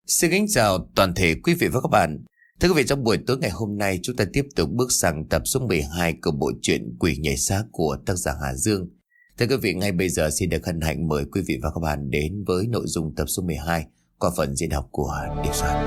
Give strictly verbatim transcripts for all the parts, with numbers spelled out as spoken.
Xin kính chào toàn thể quý vị và các bạn. Thưa quý vị, trong buổi tối ngày hôm nay chúng ta tiếp tục bước sang tập số mười hai của bộ truyện Quỷ Nhảy Xác của tác giả Hà Dương. Thưa quý vị, ngay bây giờ xin được hân hạnh mời quý vị và các bạn đến với nội dung tập số mười hai qua phần diễn đọc của Điệp Soạn.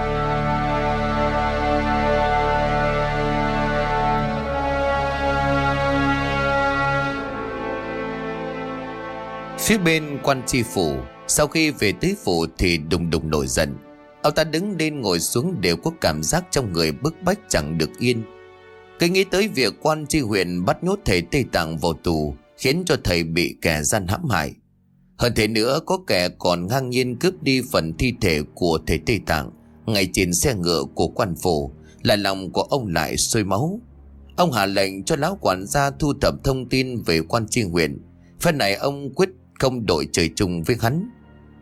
Phía bên quan tri phủ, sau khi về tới phủ thì đùng đùng nổi giận. Ông ta đứng lên ngồi xuống đều có cảm giác trong người bức bách chẳng được yên. Cái nghĩ tới việc quan tri huyện bắt nhốt thầy Tây Tạng vào tù khiến cho thầy bị kẻ gian hãm hại. Hơn thế nữa, có kẻ còn ngang nhiên cướp đi phần thi thể của thầy Tây Tạng ngay trên xe ngựa của quan phủ, là lòng của ông lại sôi máu. Ông hạ lệnh cho lão quản gia thu thập thông tin về quan tri huyện. Phần này ông quyết không đội trời chung với hắn.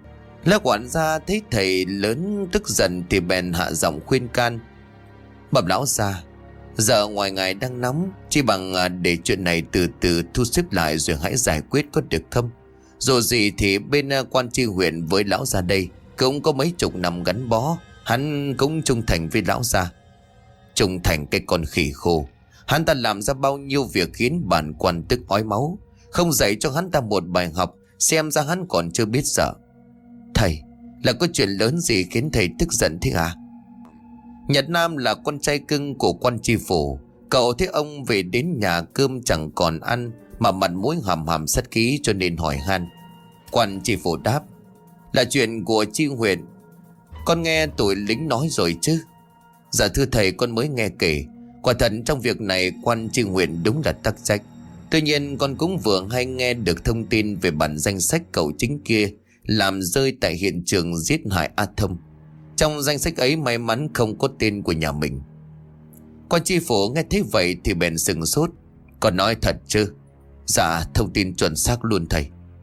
Lão quản gia thấy thầy lớn tức giận thì bèn hạ giọng khuyên can. Bẩm lão gia, giờ ngoài ngài đang nóng, chỉ bằng để chuyện này từ từ thu xếp lại rồi hãy giải quyết có được không? Dù gì thì bên quan tri huyện với lão gia đây cũng có mấy chục năm gắn bó, hắn cũng trung thành với lão gia. Trung thành cái con khỉ khô, hắn ta làm ra bao nhiêu việc khiến bản quan tức ói máu. Không dạy cho hắn ta một bài học, xem ra hắn còn chưa biết sợ. Thầy, là có chuyện lớn gì khiến thầy tức giận thế à? Nhật Nam là con trai cưng của quan tri phủ. Cậu thấy ông về đến nhà cơm chẳng còn ăn mà mặt mũi hầm hầm sát khí cho nên hỏi han. Quan tri phủ đáp: là chuyện của tri huyện. Con nghe tụi lính nói rồi chứ? Dạ thưa thầy, con mới nghe kể. Quả thật trong việc này quan tri huyện đúng là tắc trách. Tuy nhiên con cũng vừa hay nghe được thông tin về bản danh sách cậu chính kia làm rơi tại hiện trường giết hại A Thông. Trong danh sách ấy may mắn không có tên của nhà mình. Quan tri phủ nghe thấy vậy thì bèn sừng sốt. Còn nói thật chứ? Dạ thông tin chuẩn xác luôn thầy.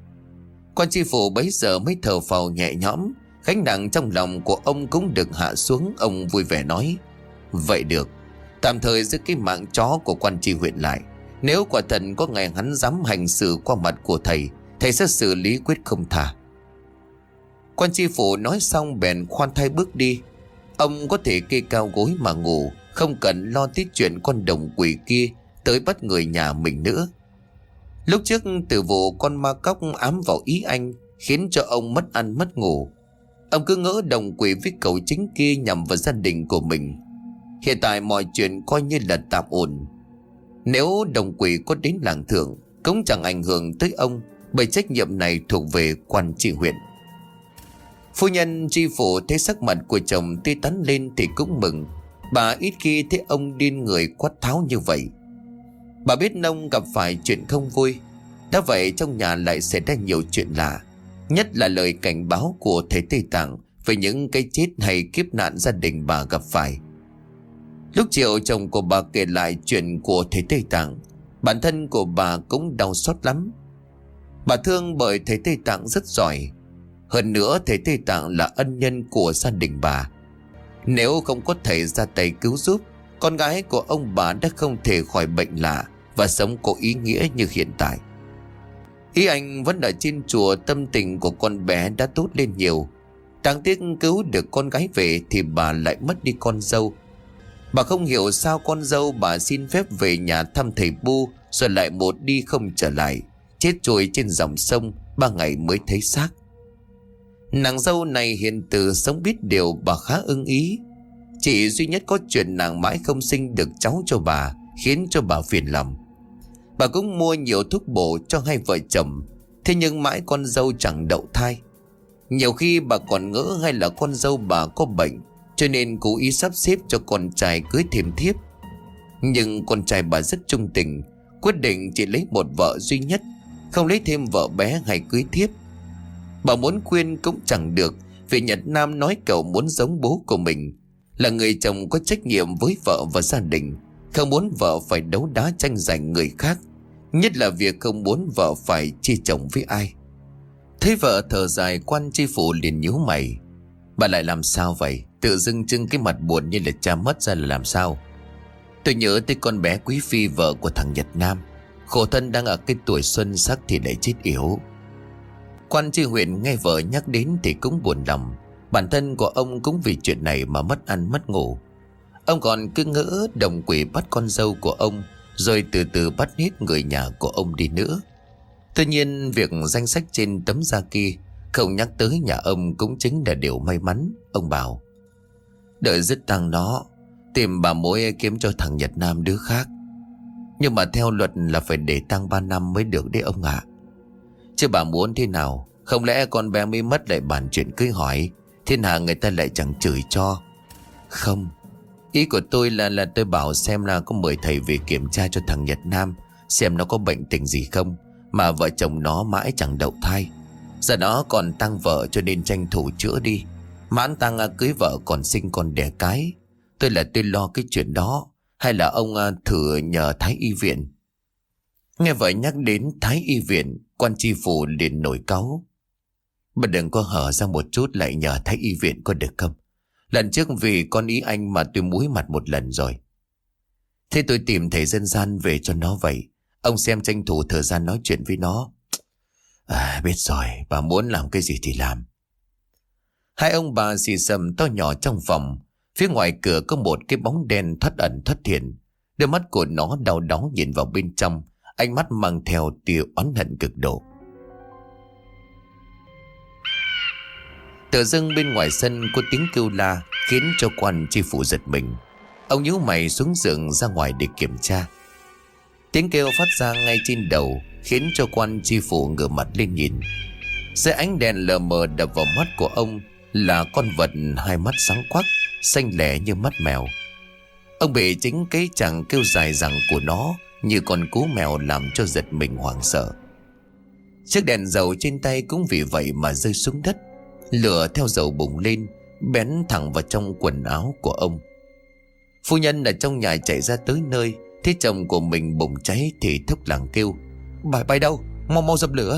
Quan tri phủ bấy giờ mới thở phào nhẹ nhõm. Gánh nặng trong lòng của ông cũng được hạ xuống. Ông vui vẻ nói: vậy được, tạm thời giữ cái mạng chó của quan tri huyện lại. Nếu quả thật có ngày hắn dám hành xử qua mặt của thầy, thầy sẽ xử lý quyết không tha. Quan tri phủ nói xong bèn khoan thai bước đi. Ông có thể kê cao gối mà ngủ, không cần lo tới chuyện con đồng quỷ kia tới bắt người nhà mình nữa. Lúc trước từ vụ con ma cóc ám vào ý anh khiến cho ông mất ăn mất ngủ. Ông cứ ngỡ đồng quỷ với cậu chính kia nhằm vào gia đình của mình. Hiện tại mọi chuyện coi như là tạm ổn. Nếu đồng quỷ có đến làng thượng cũng chẳng ảnh hưởng tới ông, bởi trách nhiệm này thuộc về quan tri huyện. Phu nhân tri phủ thấy sắc mặt của chồng tươi tắn lên thì cũng mừng. Bà ít khi thấy ông điên người quát tháo như vậy. Bà biết nông gặp phải chuyện không vui. Đã vậy trong nhà lại xảy ra nhiều chuyện lạ, nhất là lời cảnh báo của thầy Tây Tạng về những cái chết hay kiếp nạn gia đình bà gặp phải. Lúc chiều chồng của bà kể lại chuyện của thầy Tây Tạng, bản thân của bà cũng đau xót lắm. Bà thương bởi thầy Tây Tạng rất giỏi. Hơn nữa thầy Tây Tạng là ân nhân của gia đình bà. Nếu không có thầy ra tay cứu giúp, con gái của ông bà đã không thể khỏi bệnh lạ và sống có ý nghĩa như hiện tại. Ý anh vẫn ở trên chùa, tâm tình của con bé đã tốt lên nhiều. Đáng tiếc cứu được con gái về thì bà lại mất đi con dâu. Bà không hiểu sao con dâu bà xin phép về nhà thăm thầy Bu, rồi lại một đi không trở lại, chết trôi trên dòng sông, ba ngày mới thấy xác. Nàng dâu này hiền từ sống biết điều, bà khá ưng ý. Chỉ duy nhất có chuyện nàng mãi không sinh được cháu cho bà, khiến cho bà phiền lòng. Bà cũng mua nhiều thuốc bổ cho hai vợ chồng, thế nhưng mãi con dâu chẳng đậu thai. Nhiều khi bà còn ngỡ hay là con dâu bà có bệnh, cho nên cố ý sắp xếp cho con trai cưới thêm thiếp. Nhưng con trai bà rất trung tình, quyết định chỉ lấy một vợ duy nhất, không lấy thêm vợ bé hay cưới thiếp. Bà muốn khuyên cũng chẳng được, vì Nhật Nam nói cậu muốn giống bố của mình, là người chồng có trách nhiệm với vợ và gia đình, không muốn vợ phải đấu đá tranh giành người khác, nhất là việc không muốn vợ phải chia chồng với ai. Thấy vợ thở dài, quan tri phủ liền nhíu mày. Bà lại làm sao vậy? Tự dưng trưng cái mặt buồn như là cha mất ra là làm sao? Tôi nhớ tới con bé Quý Phi, vợ của thằng Nhật Nam. Khổ thân đang ở cái tuổi xuân sắc thì lại chết yếu. Quan tri huyện nghe vợ nhắc đến thì cũng buồn lòng. Bản thân của ông cũng vì chuyện này mà mất ăn mất ngủ. Ông còn cứ ngỡ đồng quỷ bắt con dâu của ông, rồi từ từ bắt hết người nhà của ông đi nữa. Tuy nhiên việc danh sách trên tấm da kia không nhắc tới nhà ông cũng chính là điều may mắn. Ông bảo đợi dứt tang nó, tìm bà mối kiếm cho thằng Nhật Nam đứa khác. Nhưng mà theo luật là phải để tang ba năm mới được đấy ông ạ. À. Chứ bà muốn thế nào? Không lẽ con bé mới mất lại bàn chuyện cưới hỏi, thiên hạ người ta lại chẳng chửi cho. Không, ý của tôi là là tôi bảo xem là có mời thầy về kiểm tra cho thằng Nhật Nam, xem nó có bệnh tình gì không, mà vợ chồng nó mãi chẳng đậu thai. Giờ nó còn tang vợ cho nên tranh thủ chữa đi. Mãn tang cưới vợ còn sinh con đẻ cái. Tôi là tôi lo cái chuyện đó. Hay là ông thử nhờ Thái Y viện. Nghe vậy nhắc đến Thái Y viện, quan tri phủ liền nổi cáu. Mà đừng có hở ra một chút lại nhờ Thái Y viện có được không? Lần trước vì con ý anh mà tôi muối mặt một lần rồi. Thế tôi tìm thầy dân gian về cho nó vậy. Ông xem tranh thủ thời gian nói chuyện với nó. À, biết rồi, bà muốn làm cái gì thì làm. Hai ông bà xì xầm to nhỏ trong phòng. Phía ngoài cửa có một cái bóng đen thoát ẩn thoát hiện. Đôi mắt của nó đau đớn nhìn vào bên trong, ánh mắt mang theo tia oán hận cực độ. Tự dưng bên ngoài sân có tiếng kêu la khiến cho quan tri phủ giật mình. Ông nhíu mày xuống giường ra ngoài để kiểm tra. Tiếng kêu phát ra ngay trên đầu khiến cho quan tri phủ ngửa mặt lên nhìn. Dưới ánh đèn lờ mờ đập vào mắt của ông là con vật hai mắt sáng quắc, xanh lẻ như mắt mèo. Ông bị chính cái chàng kêu dài rằng của nó như con cú mèo làm cho giật mình hoảng sợ. Chiếc đèn dầu trên tay cũng vì vậy mà rơi xuống đất. Lửa theo dầu bùng lên, bén thẳng vào trong quần áo của ông. Phu nhân ở trong nhà chạy ra tới nơi, thấy chồng của mình bùng cháy thì thốc làng kêu: Bà bay đâu? Mau mau dập lửa.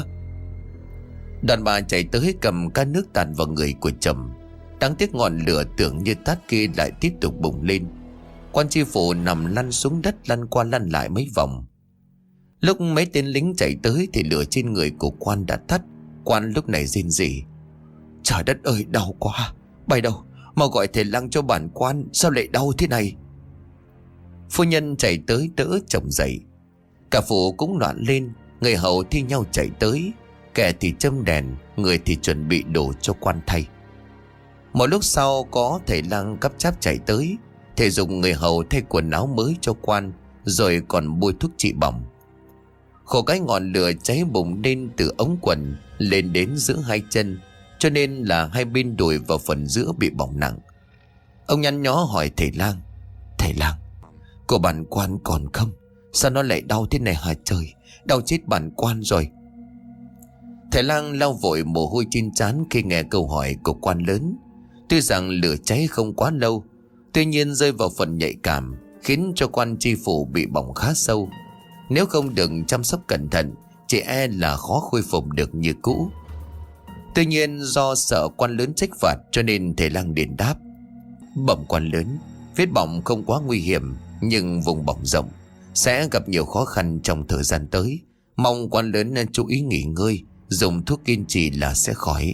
Đàn bà chạy tới cầm can nước tạt vào người của chồng. Đáng tiếc ngọn lửa tưởng như tát kia lại tiếp tục bùng lên. Quan tri phủ nằm lăn xuống đất, lăn qua lăn lại mấy vòng. Lúc mấy tên lính chạy tới thì lửa trên người của quan đã tắt. Quan lúc này rên rỉ: Trời đất ơi, đau quá. Bay đâu? Mau gọi thầy Lăng cho bản quan. Sao lại đau thế này? Phu nhân chạy tới đỡ chồng dậy. Cả phủ cũng loạn lên. Người hầu thi nhau chạy tới. Kẻ thì châm đèn, người thì chuẩn bị đổ cho quan thay. Một lúc sau có thầy Lăng cắp cháp chạy tới. Thầy dùng người hầu thay quần áo mới cho quan, rồi còn bôi thuốc trị bỏng. Khổ cái ngọn lửa cháy bùng lên từ ống quần lên đến giữa hai chân, cho nên là hai bên đùi và phần giữa bị bỏng nặng. Ông nhăn nhó hỏi thầy Lang: Thầy Lang, của bản quan còn không? Sao nó lại đau thế này hả trời? Đau chết bản quan rồi. Thầy Lang lau vội mồ hôi trên trán khi nghe câu hỏi của quan lớn. Tuy rằng lửa cháy không quá lâu, tuy nhiên rơi vào phần nhạy cảm khiến cho quan tri phủ bị bỏng khá sâu. Nếu không được chăm sóc cẩn thận, chỉ e là khó khôi phục được như cũ. Tuy nhiên do sợ quan lớn trách phạt cho nên thầy Lang điện đáp: Bẩm quan lớn, vết bỏng không quá nguy hiểm, nhưng vùng bỏng rộng, sẽ gặp nhiều khó khăn trong thời gian tới. Mong quan lớn nên chú ý nghỉ ngơi, dùng thuốc kiên trì là sẽ khỏi.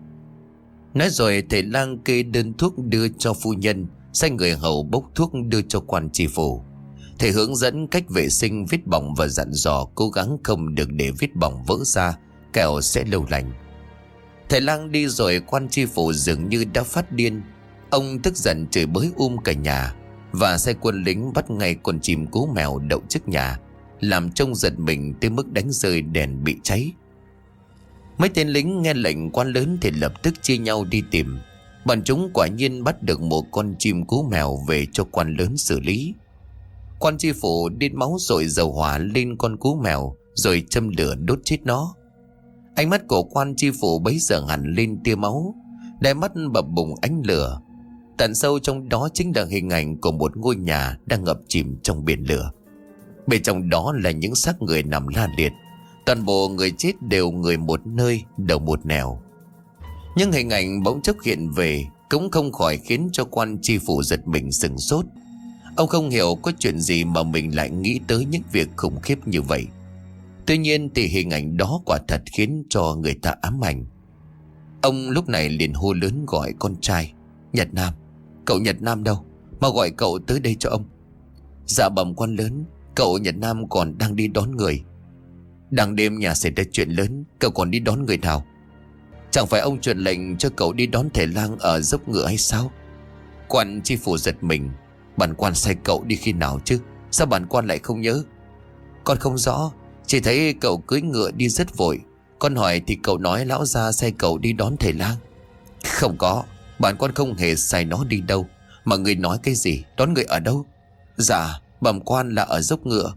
Nói rồi thầy Lang kê đơn thuốc đưa cho phu nhân, sai người hầu bốc thuốc đưa cho quan tri phủ. Thầy hướng dẫn cách vệ sinh vết bỏng và dặn dò cố gắng không được để vết bỏng vỡ ra, kẻo sẽ lâu lành. Thầy Lang đi rồi quan tri phủ dường như đã phát điên. Ông tức giận chửi bới um cả nhà và sai quân lính bắt ngay con chim cú mèo đậu trước nhà, làm trông giật mình tới mức đánh rơi đèn bị cháy. Mấy tên lính nghe lệnh quan lớn thì lập tức chia nhau đi tìm. Bọn chúng quả nhiên bắt được một con chim cú mèo về cho quan lớn xử lý. Quan tri phủ điên máu rồi dầu hỏa lên con cú mèo rồi châm lửa đốt chết nó. Ánh mắt của quan tri phủ bấy giờ hẳn lên tia máu, đáy mắt bập bùng ánh lửa. Tận sâu trong đó chính là hình ảnh của một ngôi nhà đang ngập chìm trong biển lửa. Bên trong đó là những xác người nằm la liệt. Toàn bộ người chết đều người một nơi, đầu một nẻo. Nhưng hình ảnh bỗng chốc hiện về cũng không khỏi khiến cho quan tri phủ giật mình sửng sốt. Ông không hiểu có chuyện gì mà mình lại nghĩ tới những việc khủng khiếp như vậy. Tuy nhiên thì hình ảnh đó quả thật khiến cho người ta ám ảnh. Ông lúc này liền hô lớn gọi con trai: Nhật Nam, cậu Nhật Nam đâu? Mà gọi cậu tới đây cho ông. Dạ bẩm quan lớn, cậu Nhật Nam còn đang đi đón người. Đang đêm nhà xảy ra chuyện lớn, cậu còn đi đón người nào? Chẳng phải ông truyền lệnh cho cậu đi đón thầy lang ở dốc ngựa hay sao? Quan tri phủ giật mình. Bản quan sai cậu đi khi nào chứ? Sao bản quan lại không nhớ? Con không rõ, chỉ thấy cậu cưỡi ngựa đi rất vội. Con hỏi thì cậu nói lão gia sai cậu đi đón thầy lang. Không có, bản quan không hề sai nó đi đâu. Mà người nói cái gì? Đón người ở đâu? Dạ, bẩm quan là ở dốc ngựa.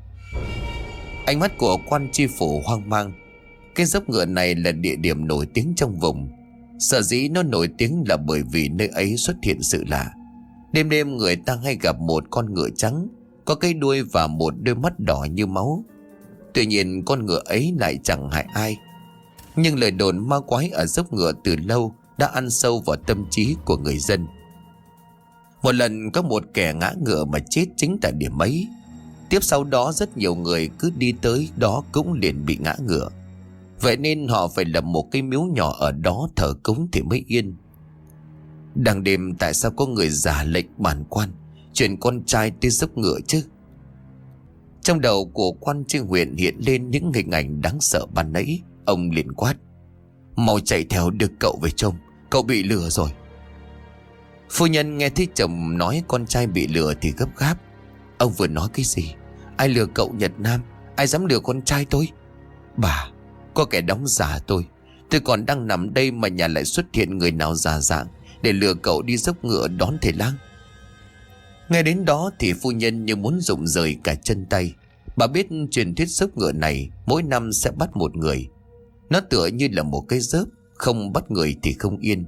Ánh mắt của quan tri phủ hoang mang. Cái dốc ngựa này là địa điểm nổi tiếng trong vùng. Sở dĩ nó nổi tiếng là bởi vì nơi ấy xuất hiện sự lạ. Đêm đêm người ta hay gặp một con ngựa trắng, có cái đuôi và một đôi mắt đỏ như máu. Tuy nhiên con ngựa ấy lại chẳng hại ai. Nhưng lời đồn ma quái ở dốc ngựa từ lâu đã ăn sâu vào tâm trí của người dân. Một lần có một kẻ ngã ngựa mà chết chính tại điểm ấy. Tiếp sau đó rất nhiều người cứ đi tới đó cũng liền bị ngã ngựa. Vậy nên họ phải lập một cái miếu nhỏ ở đó thờ cúng thì mới yên. Đằng đêm tại sao có người giả lệnh bản quan chuyển con trai tới dốc ngựa chứ? Trong đầu của quan tri huyện hiện lên những hình ảnh đáng sợ ban nãy. Ông liền quát: Mau chạy theo đưa cậu về trông, cậu bị lừa rồi. Phu nhân nghe thấy chồng nói con trai bị lừa thì gấp gáp. Ông vừa nói cái gì? Ai lừa cậu Nhật Nam? Ai dám lừa con trai tôi? Bà, có kẻ đóng giả tôi. Tôi còn đang nằm đây mà nhà lại xuất hiện người nào giả dạng để lừa cậu đi dốc ngựa đón thầy lang. Nghe đến đó thì phu nhân như muốn rụng rời cả chân tay. Bà biết truyền thuyết dốc ngựa này mỗi năm sẽ bắt một người. Nó tựa như là một cái dớp, không bắt người thì không yên.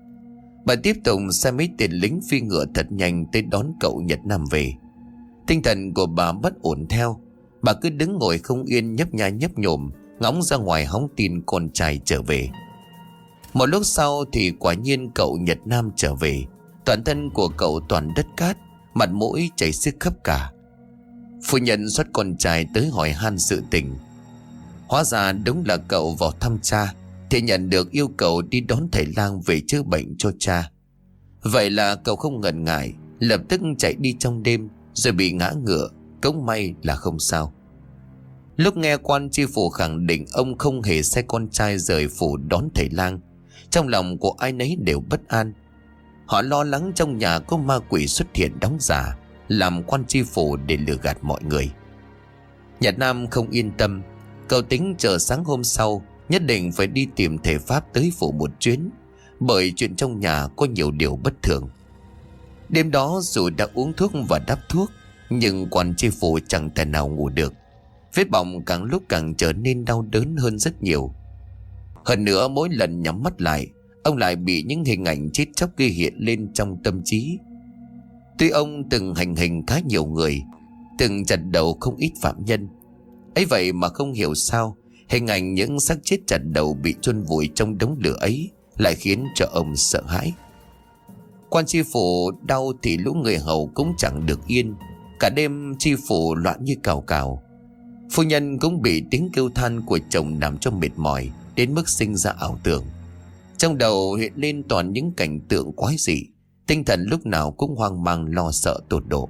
Bà tiếp tục sai mấy tên lính phi ngựa thật nhanh tới đón cậu Nhật Nam về. Tinh thần của bà bất ổn theo. Bà cứ đứng ngồi không yên, nhấp nhai nhấp nhổm, ngóng ra ngoài hóng tin con trai trở về. Một lúc sau thì quả nhiên cậu Nhật Nam trở về. Toàn thân của cậu toàn đất cát, mặt mũi chảy xước khắp cả. Phu nhân xuất con trai tới hỏi han sự tình. Hóa ra đúng là cậu vào thăm cha thì nhận được yêu cầu đi đón thầy lang về chữa bệnh cho cha. Vậy là cậu không ngần ngại, lập tức chạy đi trong đêm rồi bị ngã ngựa. Cũng may là không sao. Lúc nghe quan tri phủ khẳng định ông không hề sai con trai rời phủ đón thầy lang, trong lòng của ai nấy đều bất an. Họ lo lắng trong nhà có ma quỷ xuất hiện đóng giả làm quan tri phủ để lừa gạt mọi người. Nhật Nam không yên tâm. Cậu tính chờ sáng hôm sau nhất định phải đi tìm thầy pháp tới phủ một chuyến, bởi chuyện trong nhà có nhiều điều bất thường. Đêm đó dù đã uống thuốc và đắp thuốc, nhưng quan tri phủ chẳng thể nào ngủ được. Vết bỏng càng lúc càng trở nên đau đớn hơn rất nhiều. Hơn nữa mỗi lần nhắm mắt lại, ông lại bị những hình ảnh chết chóc ghi hiện lên trong tâm trí. Tuy ông từng hành hình khá nhiều người, từng chặt đầu không ít phạm nhân, ấy vậy mà không hiểu sao hình ảnh những xác chết chặt đầu bị chôn vùi trong đống lửa ấy lại khiến cho ông sợ hãi. Quan tri phủ đau thì lũ người hầu cũng chẳng được yên. Cả đêm tri phủ loạn như cào cào. Phu nhân cũng bị tiếng kêu than của chồng làm cho mệt mỏi đến mức sinh ra ảo tưởng. Trong đầu hiện lên toàn những cảnh tượng quái dị, tinh thần lúc nào cũng hoang mang lo sợ tột độ.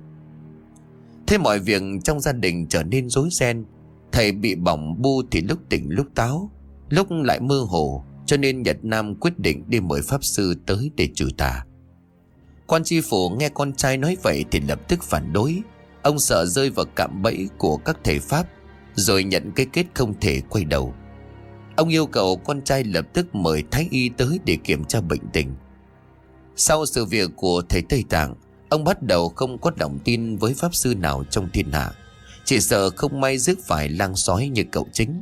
Thế mọi việc trong gia đình trở nên rối ren. Thầy bị bỏng bu thì lúc tỉnh lúc táo, lúc lại mơ hồ, cho nên Nhật Nam quyết định đi mời pháp sư tới để trừ tà. Quan tri phủ nghe con trai nói vậy thì lập tức phản đối. Ông sợ rơi vào cạm bẫy của các thầy pháp, rồi nhận cái kết không thể quay đầu. Ông yêu cầu con trai lập tức mời thái y tới để kiểm tra bệnh tình. Sau sự việc của thầy Tây Tạng, ông bắt đầu không có lòng tin với pháp sư nào trong thiên hạ, chỉ sợ không may rước phải lang sói như cậu chính.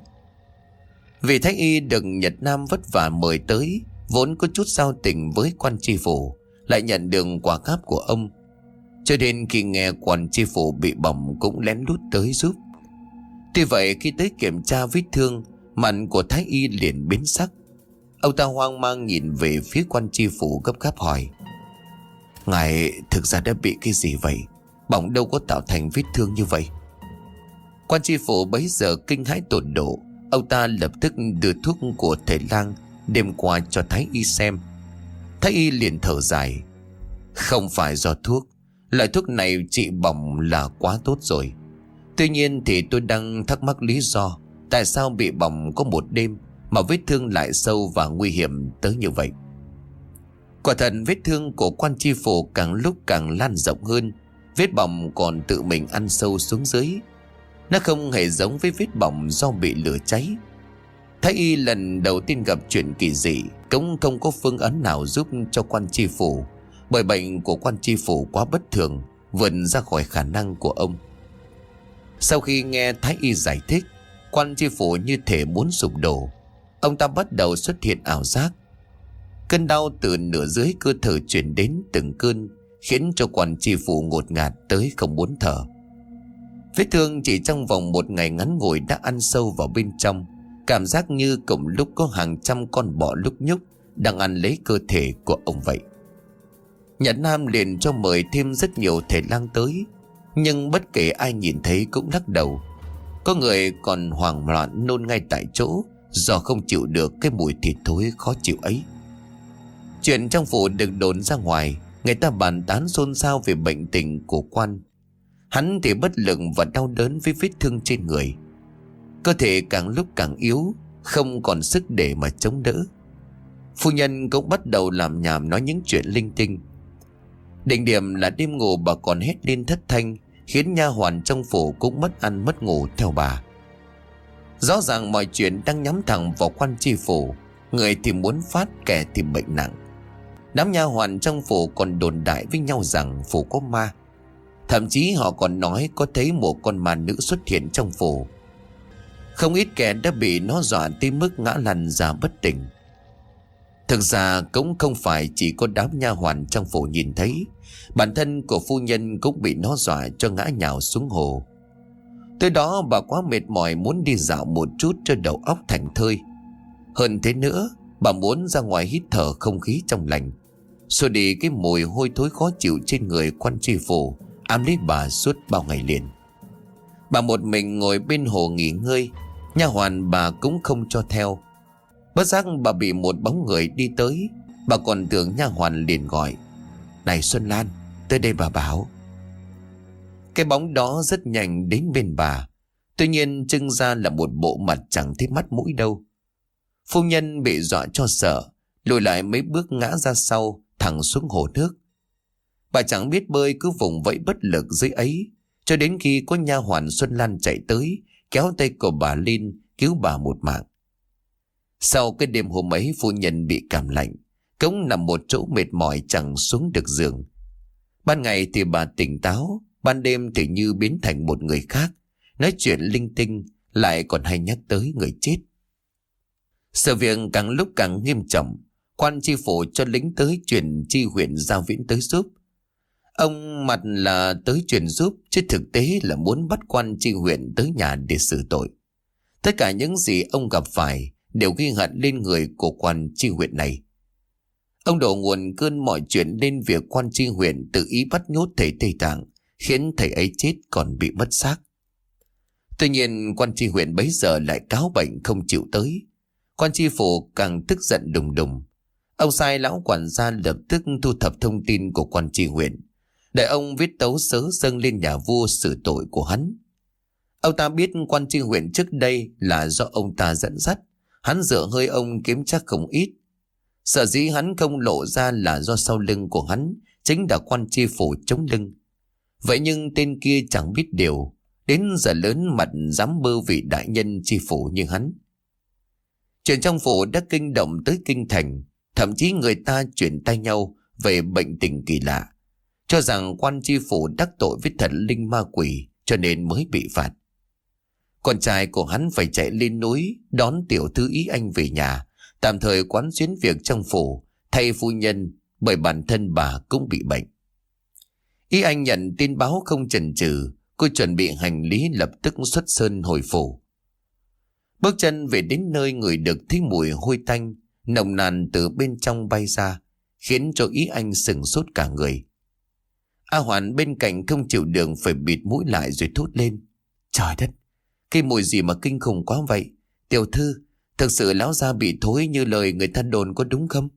Vì thái y được Nhật Nam vất vả mời tới, vốn có chút giao tình với quan tri phủ, lại nhận được quà cáp của ông, cho nên khi nghe quan tri phủ bị bỏng cũng lén lút tới giúp. Tuy vậy khi tới kiểm tra vết thương, mặt của thái y liền biến sắc. Ông ta hoang mang nhìn về phía quan tri phủ gấp gáp hỏi: Ngài thực ra đã bị cái gì vậy? Bỏng đâu có tạo thành vết thương như vậy. Quan tri phủ bấy giờ kinh hãi tột độ. Ông ta lập tức đưa thuốc của thầy lang đêm qua cho Thái y xem. Thái y liền thở dài. Không phải do thuốc, loại thuốc này trị bỏng là quá tốt rồi. Tuy nhiên thì tôi đang thắc mắc lý do tại sao bị bỏng có một đêm mà vết thương lại sâu và nguy hiểm tới như vậy. Quả thật vết thương của quan tri phủ càng lúc càng lan rộng hơn. Vết bỏng còn tự mình ăn sâu xuống dưới. Nó không hề giống với vết bỏng do bị lửa cháy. Thái y lần đầu tiên gặp chuyện kỳ dị, cũng không có phương án nào giúp cho quan tri phủ, bởi bệnh của quan tri phủ quá bất thường, vượt ra khỏi khả năng của ông. Sau khi nghe Thái y giải thích, quan tri phủ như thể muốn sụp đổ. Ông ta bắt đầu xuất hiện ảo giác. Cơn đau từ nửa dưới cơ thể chuyển đến từng cơn, khiến cho quan tri phủ ngột ngạt tới không muốn thở. Vết thương chỉ trong vòng một ngày ngắn ngủi đã ăn sâu vào bên trong, cảm giác như cùng lúc có hàng trăm con bọ lúc nhúc đang ăn lấy cơ thể của ông vậy. Nhật Nam liền cho mời thêm rất nhiều thầy lang tới, nhưng bất kể ai nhìn thấy cũng lắc đầu. Có người còn hoảng loạn nôn ngay tại chỗ do không chịu được cái mùi thịt thối khó chịu ấy. Chuyện trong phủ được đồn ra ngoài, người ta bàn tán xôn xao về bệnh tình của quan. Hắn thì bất lực và đau đớn với vết thương trên người. Cơ thể càng lúc càng yếu, không còn sức để mà chống đỡ. Phu nhân cũng bắt đầu làm nhảm nói những chuyện linh tinh. Đỉnh điểm là đêm ngủ bà còn hét lên thất thanh, khiến nha hoàn trong phủ cũng mất ăn mất ngủ theo bà. Rõ ràng mọi chuyện đang nhắm thẳng vào quan tri phủ. Người thì muốn phát, kẻ thì bệnh nặng. Đám nha hoàn trong phủ còn đồn đại với nhau rằng phủ có ma. Thậm chí họ còn nói có thấy một con ma nữ xuất hiện trong phủ. Không ít kẻ đã bị nó dọa tới mức ngã lăn ra bất tỉnh. Thực ra cũng không phải chỉ có đám nha hoàn trong phủ nhìn thấy, bản thân của phu nhân cũng bị nó dọa cho ngã nhào xuống hồ. Tới đó bà quá mệt mỏi muốn đi dạo một chút cho đầu óc thảnh thơi. Hơn thế nữa, bà muốn ra ngoài hít thở không khí trong lành, xua đi cái mùi hôi thối khó chịu trên người quan tri phủ ám lấy bà suốt bao ngày liền. Bà một mình ngồi bên hồ nghỉ ngơi, nha hoàn bà cũng không cho theo. Bất giác bà bị một bóng người đi tới. Bà còn tưởng nha hoàn liền gọi: "Này Xuân Lan, tới đây bà bảo." Cái bóng đó rất nhanh đến bên bà. Tuy nhiên trưng ra là một bộ mặt chẳng thấy mắt mũi đâu. Phu nhân bị dọa cho sợ, lùi lại mấy bước ngã ra sau, thẳng xuống hồ nước. Bà chẳng biết bơi, cứ vùng vẫy bất lực dưới ấy, cho đến khi có nha hoàn Xuân Lan chạy tới, kéo tay của bà lên, cứu bà một mạng. Sau cái đêm hôm ấy, phu nhân bị cảm lạnh, cũng nằm một chỗ mệt mỏi chẳng xuống được giường. Ban ngày thì bà tỉnh táo, ban đêm thì như biến thành một người khác, nói chuyện linh tinh, lại còn hay nhắc tới người chết. Sự việc càng lúc càng nghiêm trọng. Quan tri phủ cho lính tới chuyển chi huyện Giao Viễn tới giúp. Ông mặt là tới chuyển giúp, chứ thực tế là muốn bắt quan tri huyện tới nhà để xử tội. Tất cả những gì ông gặp phải đều ghi hận lên người của quan tri huyện này. Ông đổ nguồn cơn mọi chuyện lên việc quan tri huyện tự ý bắt nhốt thầy Tây Tạng, khiến thầy ấy chết còn bị mất xác. Tuy nhiên quan tri huyện bấy giờ lại cáo bệnh không chịu tới. Quan tri phủ càng tức giận đùng đùng. Ông sai lão quản gia lập tức thu thập thông tin của quan tri huyện, để ông viết tấu sớ dâng lên nhà vua xử tội của hắn. Ông ta biết quan tri huyện trước đây là do ông ta dẫn dắt, hắn dựa hơi ông kiếm chắc không ít. Sở dĩ hắn không lộ ra là do sau lưng của hắn chính là quan tri phủ chống lưng. Vậy nhưng tên kia chẳng biết điều, đến giờ lớn mặt dám bơ vị đại nhân tri phủ như hắn. Chuyện trong phủ đã kinh động tới kinh thành, thậm chí người ta chuyển tay nhau về bệnh tình kỳ lạ, cho rằng quan tri phủ đắc tội với thần linh ma quỷ cho nên mới bị phạt. Con trai của hắn phải chạy lên núi đón tiểu thư Ý Anh về nhà, tạm thời quán xuyến việc trong phủ thay phu nhân, bởi bản thân bà cũng bị bệnh. Ý Anh nhận tin báo không chần chừ, cô chuẩn bị hành lý lập tức xuất sơn hồi phủ. Bước chân về đến nơi, người được thấy mùi hôi tanh nồng nàn từ bên trong bay ra, khiến cho Ý Anh sửng sốt cả người. A Hoàn bên cạnh không chịu đường phải bịt mũi lại rồi thốt lên: "Trời đất, cái mùi gì mà kinh khủng quá vậy? Tiểu thư, Thực sự lão gia bị thối như lời người ta đồn có đúng không?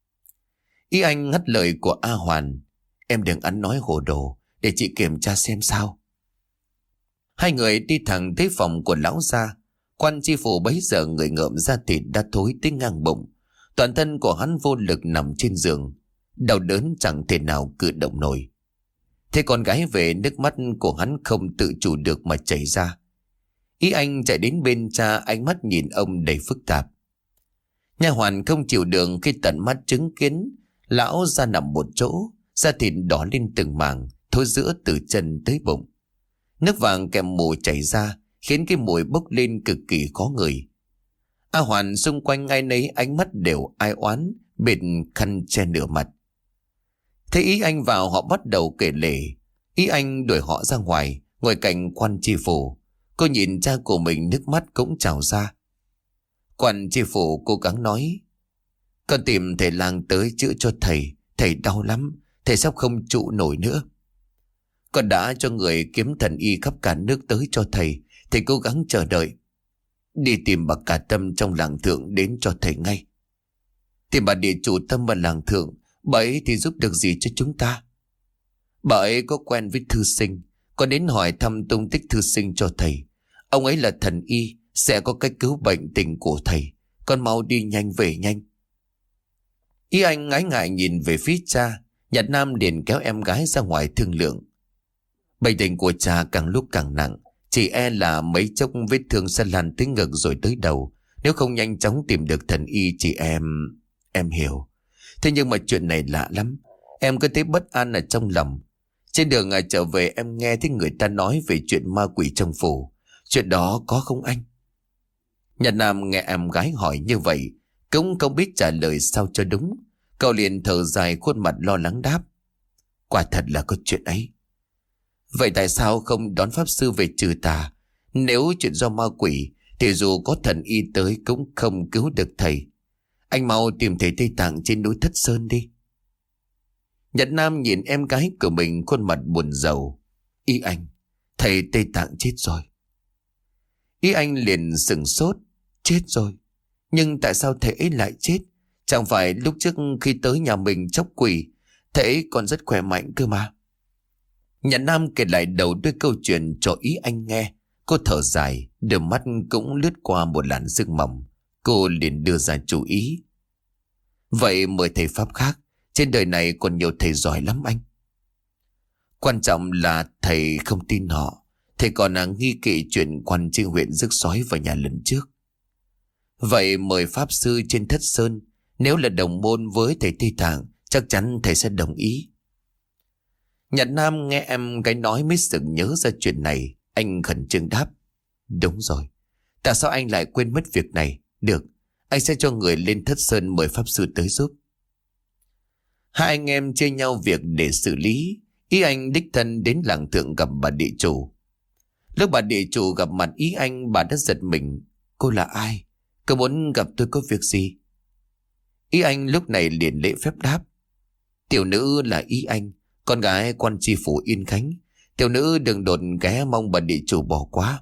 Ý anh ngắt lời của A Hoàn. Em đừng ăn nói hồ đồ, để chị kiểm tra xem sao. Hai người đi thẳng tới phòng của lão gia. Quan tri phủ bấy giờ người ngợm da thịt đã thối tới ngang bụng. Toàn thân của hắn vô lực nằm trên giường, đau đớn chẳng thể nào cử động nổi. Thế con gái về, nước mắt của hắn không tự chủ được mà chảy ra. Ý anh chạy đến bên cha, ánh mắt nhìn ông đầy phức tạp. Nha hoàn không chịu đựng khi tận mắt chứng kiến lão ra nằm một chỗ, da thịt đỏ lên từng mảng, thối rữa từ chân tới bụng. Nước vàng kèm mù chảy ra, khiến cái mùi bốc lên cực kỳ khó ngửi. A Hoàn xung quanh ai nấy ánh mắt đều ai oán, bịt khăn che nửa mặt. Thấy Ý anh vào, họ bắt đầu kể lể. Ý anh đuổi họ ra ngoài, ngồi cạnh quan tri phủ. Cô nhìn cha của mình, nước mắt cũng trào ra. Quan tri phủ cố gắng nói: Con tìm thầy lang tới chữa cho thầy. Thầy đau lắm, thầy sắp không trụ nổi nữa. Con đã cho người kiếm thần y khắp cả nước tới cho thầy. Thầy cố gắng chờ đợi. Đi tìm bà cả Tâm trong làng Thượng đến cho thầy ngay. Tìm bà địa chủ Tâm ở làng Thượng, bà ấy thì giúp được gì cho chúng ta? Bà ấy có quen với thư sinh. Con đến hỏi thăm tung tích thư sinh cho thầy. Ông ấy là thần y, sẽ có cách cứu bệnh tình của thầy. Con mau đi nhanh về nhanh. Ý anh ái ngại nhìn về phía cha. Nhật Nam liền kéo em gái ra ngoài thương lượng. Bệnh tình của cha càng lúc càng nặng, chỉ e là mấy chốc vết thương sẽ lan tới ngực rồi tới đầu. Nếu không nhanh chóng tìm được thần y, chị em... Em hiểu. Thế nhưng mà chuyện này lạ lắm. Em cứ thấy bất an ở trong lòng. Trên đường à, trở về em nghe thấy người ta nói về chuyện ma quỷ trong phủ. Chuyện đó có không anh? Nhật Nam nghe em gái hỏi như vậy, cũng không biết trả lời sao cho đúng. Cậu liền thở dài, khuôn mặt lo lắng đáp: Quả thật là có chuyện ấy. Vậy tại sao không đón pháp sư về trừ tà? Nếu chuyện do ma quỷ thì dù có thần y tới cũng không cứu được thầy. Anh mau tìm thầy Tây Tạng trên núi Thất Sơn đi. Nhật Nam nhìn em gái của mình, khuôn mặt buồn rầu. Ý anh, thầy Tây Tạng chết rồi. Ý anh liền sửng sốt. Chết rồi? Nhưng tại sao thầy ấy lại chết? Chẳng phải lúc trước khi tới nhà mình chóc quỷ, thầy ấy còn rất khỏe mạnh cơ mà. Nhật Nam kể lại đầu đuôi câu chuyện cho Ý anh nghe. Cô thở dài, đôi mắt cũng lướt qua một làn sương mỏng. Cô liền đưa ra chủ ý. Vậy mời thầy pháp khác. Trên đời này còn nhiều thầy giỏi lắm anh. Quan trọng là thầy không tin họ. Thầy còn là nghi kỵ chuyện quan tri huyện rước sói vào nhà lần trước. Vậy mời pháp sư trên Thất Sơn. Nếu là đồng môn với thầy Tây Tạng, chắc chắn thầy sẽ đồng ý. Nhật Nam nghe em gái nói mới sực nhớ ra chuyện này. Anh khẩn trương đáp: Đúng rồi. Tại sao anh lại quên mất việc này? Được, anh sẽ cho người lên Thất Sơn mời pháp sư tới giúp. Hai anh em chia nhau việc để xử lý. Ý anh đích thân đến làng Thượng gặp bà địa chủ. Lúc bà địa chủ gặp mặt Ý anh, bà đã giật mình. Cô là ai? Cô muốn gặp tôi có việc gì? Ý anh lúc này liền lễ phép đáp: Tiểu nữ là Ý anh, con gái quan tri phủ Yên Khánh. Tiểu nữ đường đột ghé, mong bà địa chủ bỏ qua.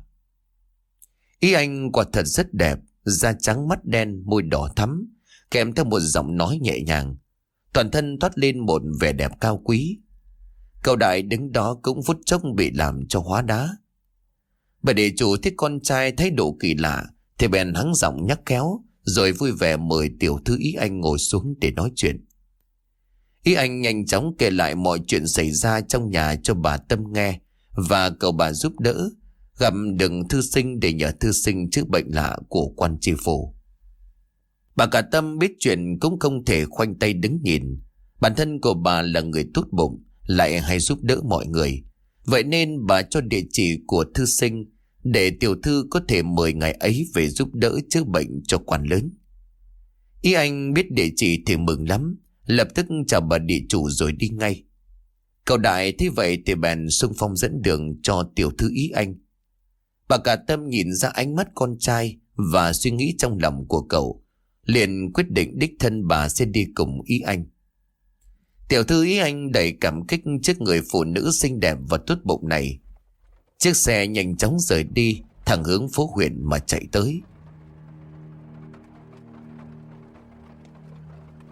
Ý anh quả thật rất đẹp, da trắng mắt đen, môi đỏ thắm, kèm theo một giọng nói nhẹ nhàng. Toàn thân toát lên một vẻ đẹp cao quý. Cậu đại đứng đó cũng phút chốc bị làm cho hóa đá. Bà địa chủ thấy con trai thái độ kỳ lạ thì bèn hắng giọng nhắc khéo, rồi vui vẻ mời tiểu thư Ý anh ngồi xuống để nói chuyện. Ý anh nhanh chóng kể lại mọi chuyện xảy ra trong nhà cho bà Tâm nghe, và cầu bà giúp đỡ gặp đừng thư sinh để nhờ thư sinh chữa bệnh lạ của quan tri phủ. Bà cả Tâm biết chuyện cũng không thể khoanh tay đứng nhìn. Bản thân của bà là người tốt bụng, lại hay giúp đỡ mọi người. Vậy nên bà cho địa chỉ của thư sinh để tiểu thư có thể mời ngài ấy về giúp đỡ chữa bệnh cho quan lớn. Ý anh biết địa chỉ thì mừng lắm, lập tức chào bà địa chủ rồi đi ngay. Cậu đại thấy vậy thì bèn xung phong dẫn đường cho tiểu thư Ý anh. Bà cả Tâm nhìn ra ánh mắt con trai và suy nghĩ trong lòng của cậu, liền quyết định đích thân bà sẽ đi cùng Ý anh. Tiểu thư Ý anh đầy cảm kích trước người phụ nữ xinh đẹp và tốt bụng này. Chiếc xe nhanh chóng rời đi, thẳng hướng phố huyện mà chạy tới.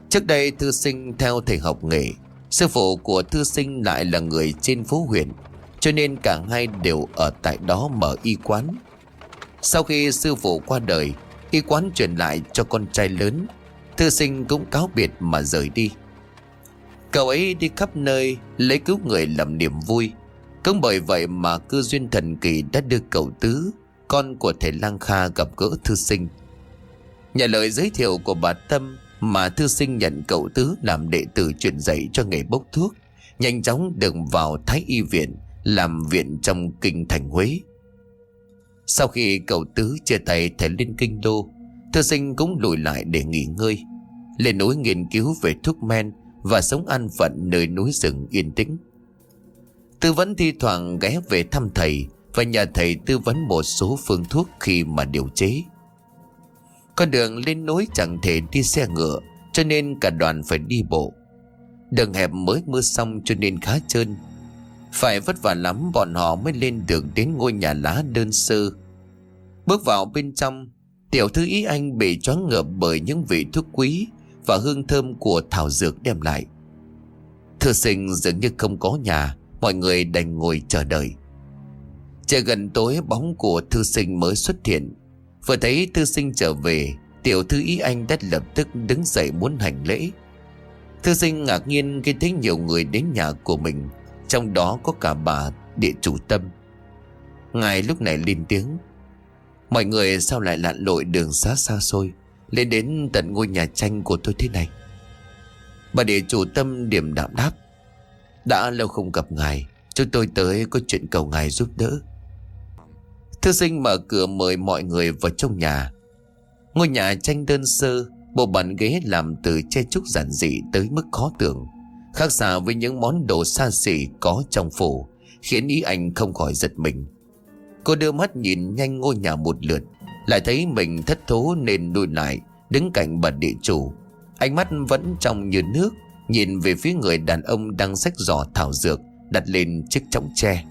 Trước đây thư sinh theo thầy học nghề, sư phụ của thư sinh lại là người trên phố huyện, cho nên cả hai đều ở tại đó mở y quán. Sau khi sư phụ qua đời, y quán truyền lại cho con trai lớn. Thư sinh cũng cáo biệt mà rời đi. Cậu ấy đi khắp nơi lấy cứu người làm niềm vui. Cũng bởi vậy mà cơ duyên thần kỳ đã đưa cậu Tứ, con của thầy Lang Kha, gặp gỡ thư sinh. Nhờ lời giới thiệu của bà Tâm mà thư sinh nhận cậu Tứ làm đệ tử truyền dạy cho nghề bốc thuốc, nhanh chóng được vào Thái Y viện làm viện trong kinh thành Huế. Sau khi cậu Tứ chia tay thầy lên kinh đô, thư sinh cũng lùi lại để nghỉ ngơi, lên núi nghiên cứu về thuốc men và sống an phận nơi núi rừng yên tĩnh. Tư vấn thi thoảng ghé về thăm thầy và nhờ thầy tư vấn một số phương thuốc khi mà điều chế. Con đường lên núi chẳng thể đi xe ngựa, cho nên cả đoàn phải đi bộ. Đường hẹp mới mưa xong cho nên khá trơn. Phải vất vả lắm bọn họ mới lên được đến ngôi nhà lá đơn sơ. Bước vào bên trong, tiểu thư Ý Anh bị choáng ngợp bởi những vị thuốc quý và hương thơm của thảo dược đem lại. Thư sinh dường như không có nhà, mọi người đành ngồi chờ đợi. Trời gần tối, bóng của thư sinh mới xuất hiện. Vừa thấy thư sinh trở về, tiểu thư Ý Anh đã lập tức đứng dậy muốn hành lễ. Thư sinh ngạc nhiên khi thấy nhiều người đến nhà của mình, trong đó có cả bà địa chủ Tâm. Ngài lúc này lên tiếng: "Mọi người sao lại lặn lội đường xa xa xôi lên đến tận ngôi nhà tranh của tôi thế này?" Bà địa chủ Tâm điềm đạm đáp: "Đã lâu không gặp ngài, chúng tôi tới có chuyện cầu ngài giúp đỡ." Thư sinh mở cửa mời mọi người vào trong nhà. Ngôi nhà tranh đơn sơ, bộ bàn ghế làm từ tre trúc giản dị tới mức khó tưởng, khác xa với những món đồ xa xỉ có trong phủ, khiến Ý Anh không khỏi giật mình. Cô đưa mắt nhìn nhanh ngôi nhà một lượt, lại thấy mình thất thố nên lùi lại đứng cạnh bà địa chủ, ánh mắt vẫn trong như nước, nhìn về phía người đàn ông đang xách giỏ thảo dược đặt lên chiếc chõng tre.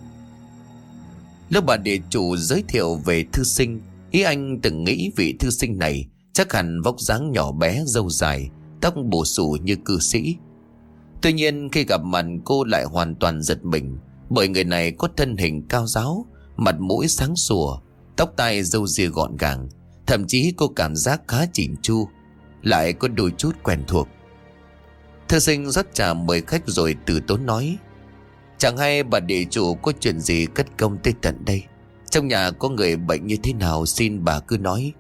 Lúc bà địa chủ giới thiệu về thư sinh, Ý Anh từng nghĩ vị thư sinh này chắc hẳn vóc dáng nhỏ bé, râu dài, tóc bù xù như cư sĩ. Tuy nhiên khi gặp mặt cô lại hoàn toàn giật mình, bởi người này có thân hình cao ráo, mặt mũi sáng sủa, tóc tai râu ria gọn gàng, thậm chí cô cảm giác khá chỉn chu, lại có đôi chút quen thuộc. Thư sinh rót trà mời khách rồi từ tốn nói: "Chẳng hay bà địa chủ có chuyện gì cất công tới tận đây? Trong nhà có người bệnh như thế nào xin bà cứ nói."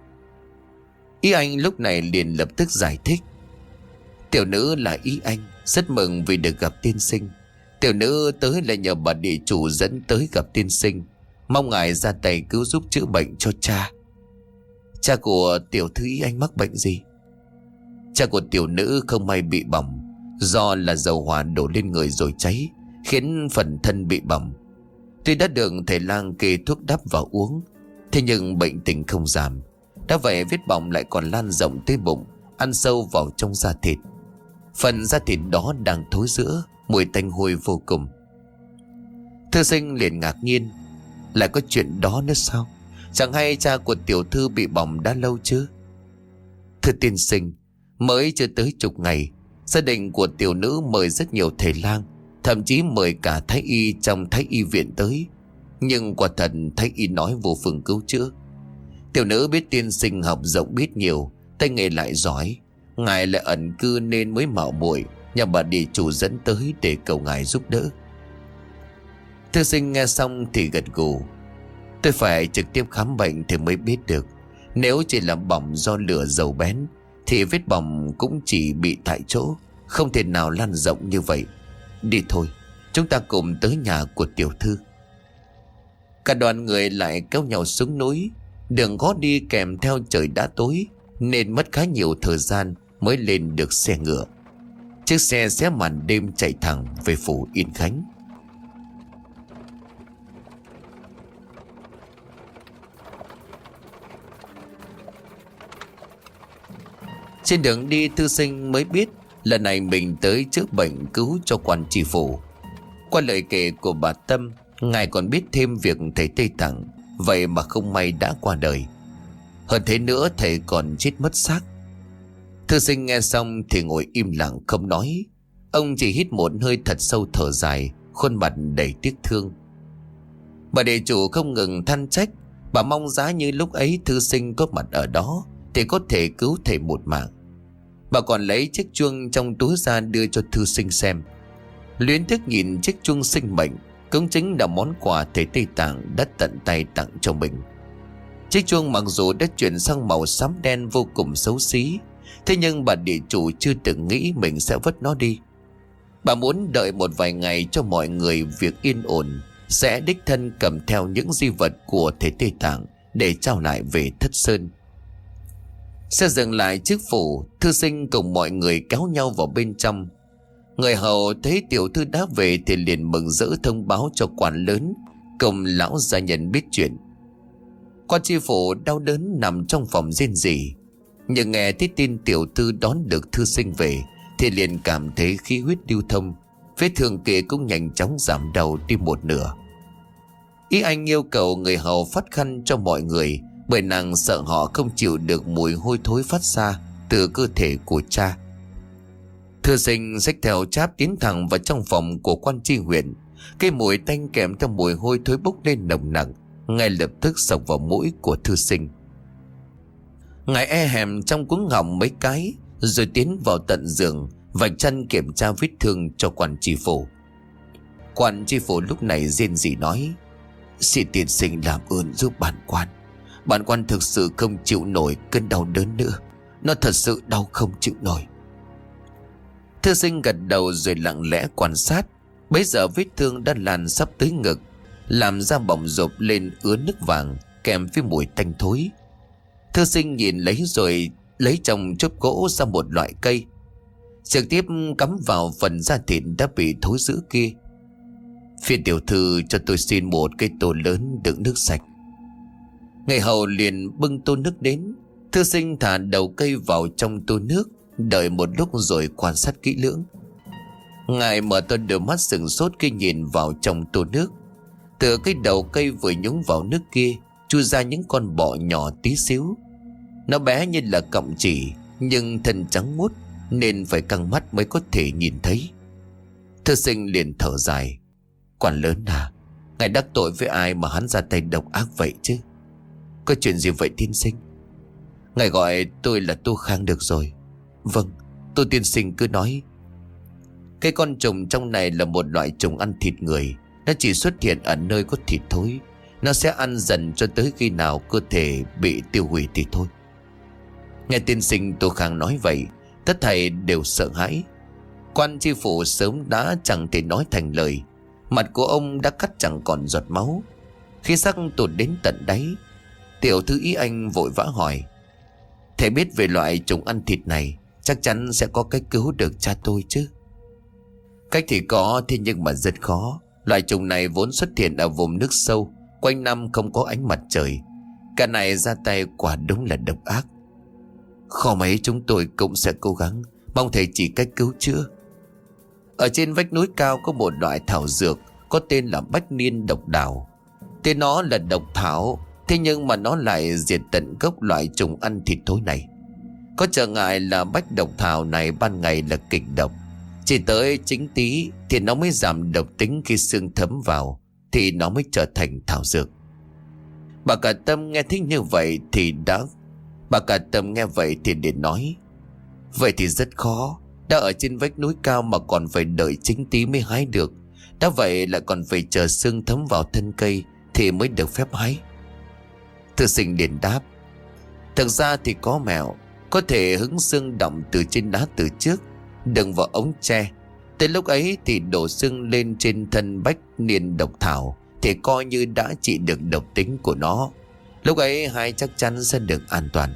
Ý Anh lúc này liền lập tức giải thích: "Tiểu nữ là Ý Anh, rất mừng vì được gặp tiên sinh. Tiểu nữ tới là nhờ bà địa chủ dẫn tới gặp tiên sinh, mong ngài ra tay cứu giúp chữa bệnh cho cha." "Cha của tiểu thư Ý Anh mắc bệnh gì?" "Cha của tiểu nữ không may bị bỏng, do là dầu hỏa đổ lên người rồi cháy, khiến phần thân bị bỏng. Tuy đã được thầy lang kê thuốc đắp vào uống, thế nhưng bệnh tình không giảm. Đã vậy vết bỏng lại còn lan rộng tới bụng, ăn sâu vào trong da thịt. Phần da thịt đó đang thối rữa, mùi tanh hôi vô cùng." Thư sinh liền ngạc nhiên: "Lại có chuyện đó nữa sao? Chẳng hay cha của tiểu thư bị bỏng đã lâu chứ?" "Thưa tiên sinh, mới chưa tới chục ngày, gia đình của tiểu nữ mời rất nhiều thầy lang, thậm chí mời cả thái y trong thái y viện tới. Nhưng quả thật thái y nói vô phương cứu chữa. Tiểu nữ biết tiên sinh học rộng biết nhiều, tay nghề lại giỏi, ngài lại ẩn cư nên mới mạo muội nhờ bà địa chủ dẫn tới để cầu ngài giúp đỡ." Thư sinh nghe xong thì gật gù: "Tôi phải trực tiếp khám bệnh thì mới biết được. Nếu chỉ là bỏng do lửa dầu bén thì vết bỏng cũng chỉ bị tại chỗ, không thể nào lan rộng như vậy. Đi thôi, chúng ta cùng tới nhà của tiểu thư." Cả đoàn người lại kéo nhau xuống núi. Đường gót đi kèm theo trời đã tối, nên mất khá nhiều thời gian mới lên được xe ngựa. Chiếc xe xé màn đêm chạy thẳng về phủ Yên Khánh. Trên đường đi, thư sinh mới biết lần này mình tới chữa bệnh cứu cho quan tri phủ. Qua lời kể của bà Tâm, ngài còn biết thêm việc thầy Tây Tạng vậy mà không may đã qua đời. Hơn thế nữa, thầy còn chết mất xác. Thư sinh nghe xong thì ngồi im lặng không nói. Ông chỉ hít một hơi thật sâu, thở dài, khuôn mặt đầy tiếc thương. Bà địa chủ không ngừng than trách. Bà mong giá như lúc ấy thư sinh có mặt ở đó thì có thể cứu thầy một mạng. Bà còn lấy chiếc chuông trong túi ra đưa cho thư sinh xem. Luyến tiếc nhìn chiếc chuông sinh mệnh, cũng chính là món quà thầy Tây Tạng đã tận tay tặng cho mình. Chiếc chuông mặc dù đã chuyển sang màu xám đen vô cùng xấu xí, thế nhưng bà địa chủ chưa từng nghĩ mình sẽ vứt nó đi. Bà muốn đợi một vài ngày cho mọi người việc yên ổn, sẽ đích thân cầm theo những di vật của thầy Tây Tạng để trao lại về Thất Sơn. Xe dừng lại trước phủ, thư sinh cùng mọi người kéo nhau vào bên trong. Người hầu thấy tiểu thư đã về thì liền mừng rỡ thông báo cho quan lớn cùng lão gia nhân biết chuyện. Quan tri phủ đau đớn nằm trong phòng rên rỉ, nhưng nghe thấy tin tiểu thư đón được thư sinh về thì liền cảm thấy khí huyết lưu thông, vết thương kia cũng nhanh chóng giảm đau đi một nửa. Ý anh yêu cầu người hầu phát khăn cho mọi người, bởi nàng sợ họ không chịu được mùi hôi thối phát ra từ cơ thể của cha. Thư sinh xách theo cháp tiến thẳng vào trong phòng của quan tri huyện. Cái mùi tanh kèm theo mùi hôi thối bốc lên nồng nặc, ngay lập tức xộc vào mũi của thư sinh. Ngài e hèm trong cuống họng mấy cái, rồi tiến vào tận giường, vạch chân kiểm tra vết thương cho quan tri phủ. Quan tri phủ lúc này rên rỉ nói: "Xin tiên sinh làm ơn giúp bản quan. Bản quan thực sự không chịu nổi cơn đau đớn nữa. Nó thật sự đau không chịu nổi." Thư sinh gật đầu rồi lặng lẽ quan sát. Bấy giờ vết thương đã lan sắp tới ngực, làm da bỏng rộp lên ứa nước vàng kèm với mùi tanh thối. Thư sinh nhìn lấy rồi lấy trong chốc gỗ ra một loại cây, trực tiếp cắm vào phần da thịt đã bị thối rữa kia. "Phiền tiểu thư cho tôi xin một cái tô lớn đựng nước sạch." Người hầu liền bưng tô nước đến. Thư sinh thả đầu cây vào trong tô nước, đợi một lúc rồi quan sát kỹ lưỡng. Ngài mở to đôi mắt sừng sốt khi nhìn vào trong tô nước. Từ cái đầu cây vừa nhúng vào nước kia chui ra những con bọ nhỏ tí xíu. Nó bé như là cọng chỉ, nhưng thân trắng muốt nên phải căng mắt mới có thể nhìn thấy. Thư sinh liền thở dài: "Quan lớn à, ngài đắc tội với ai mà hắn ra tay độc ác vậy chứ? Có chuyện gì vậy tiên sinh?" "Ngài gọi tôi là Tô Khang được rồi." "Vâng, Tô tiên sinh cứ nói." "Cái con trùng trong này là một loại trùng ăn thịt người. Nó chỉ xuất hiện ở nơi có thịt thối. Nó sẽ ăn dần cho tới khi nào cơ thể bị tiêu hủy thì thôi." Nghe tiên sinh Tô Khang nói vậy, tất thảy đều sợ hãi. Quan tri phủ sớm đã chẳng thể nói thành lời. Mặt của ông đã cắt chẳng còn giọt máu, khí sắc tụt đến tận đáy. Tiểu thư ý anh vội vã hỏi: "Thầy biết về loại trùng ăn thịt này, chắc chắn sẽ có cách cứu được cha tôi chứ?" "Cách thì có, thế nhưng mà rất khó. Loại trùng này vốn xuất hiện ở vùng nước sâu, quanh năm không có ánh mặt trời. Cả này ra tay quả đúng là độc ác. Khó mấy chúng tôi cũng sẽ cố gắng, mong thầy chỉ cách cứu chữa." Ở trên vách núi cao có một loại thảo dược có tên là bách niên độc đào. Tên nó là độc thảo, thế nhưng mà nó lại diệt tận gốc loại trùng ăn thịt thối này. Có trở ngại là bách độc thảo này ban ngày là kịch độc, chỉ tới chính tí thì nó mới giảm độc tính, khi xương thấm vào thì nó mới trở thành thảo dược. Bà Cả Tâm nghe thích như vậy thì đã Bà Cả Tâm nghe vậy thì liền nói: "Vậy thì rất khó. Đã ở trên vách núi cao mà còn phải đợi chính tí mới hái được. Đã vậy lại còn phải chờ xương thấm vào thân cây thì mới được phép hái." Thư sinh liền đáp: "Thực ra thì có mẹo. Có thể hứng xương đọng từ trên đá từ trước, đựng vào ống tre. Tới lúc ấy thì đổ xương lên trên thân bách niên độc thảo, thì coi như đã trị được độc tính của nó. Lúc ấy hai chắc chắn sẽ được an toàn."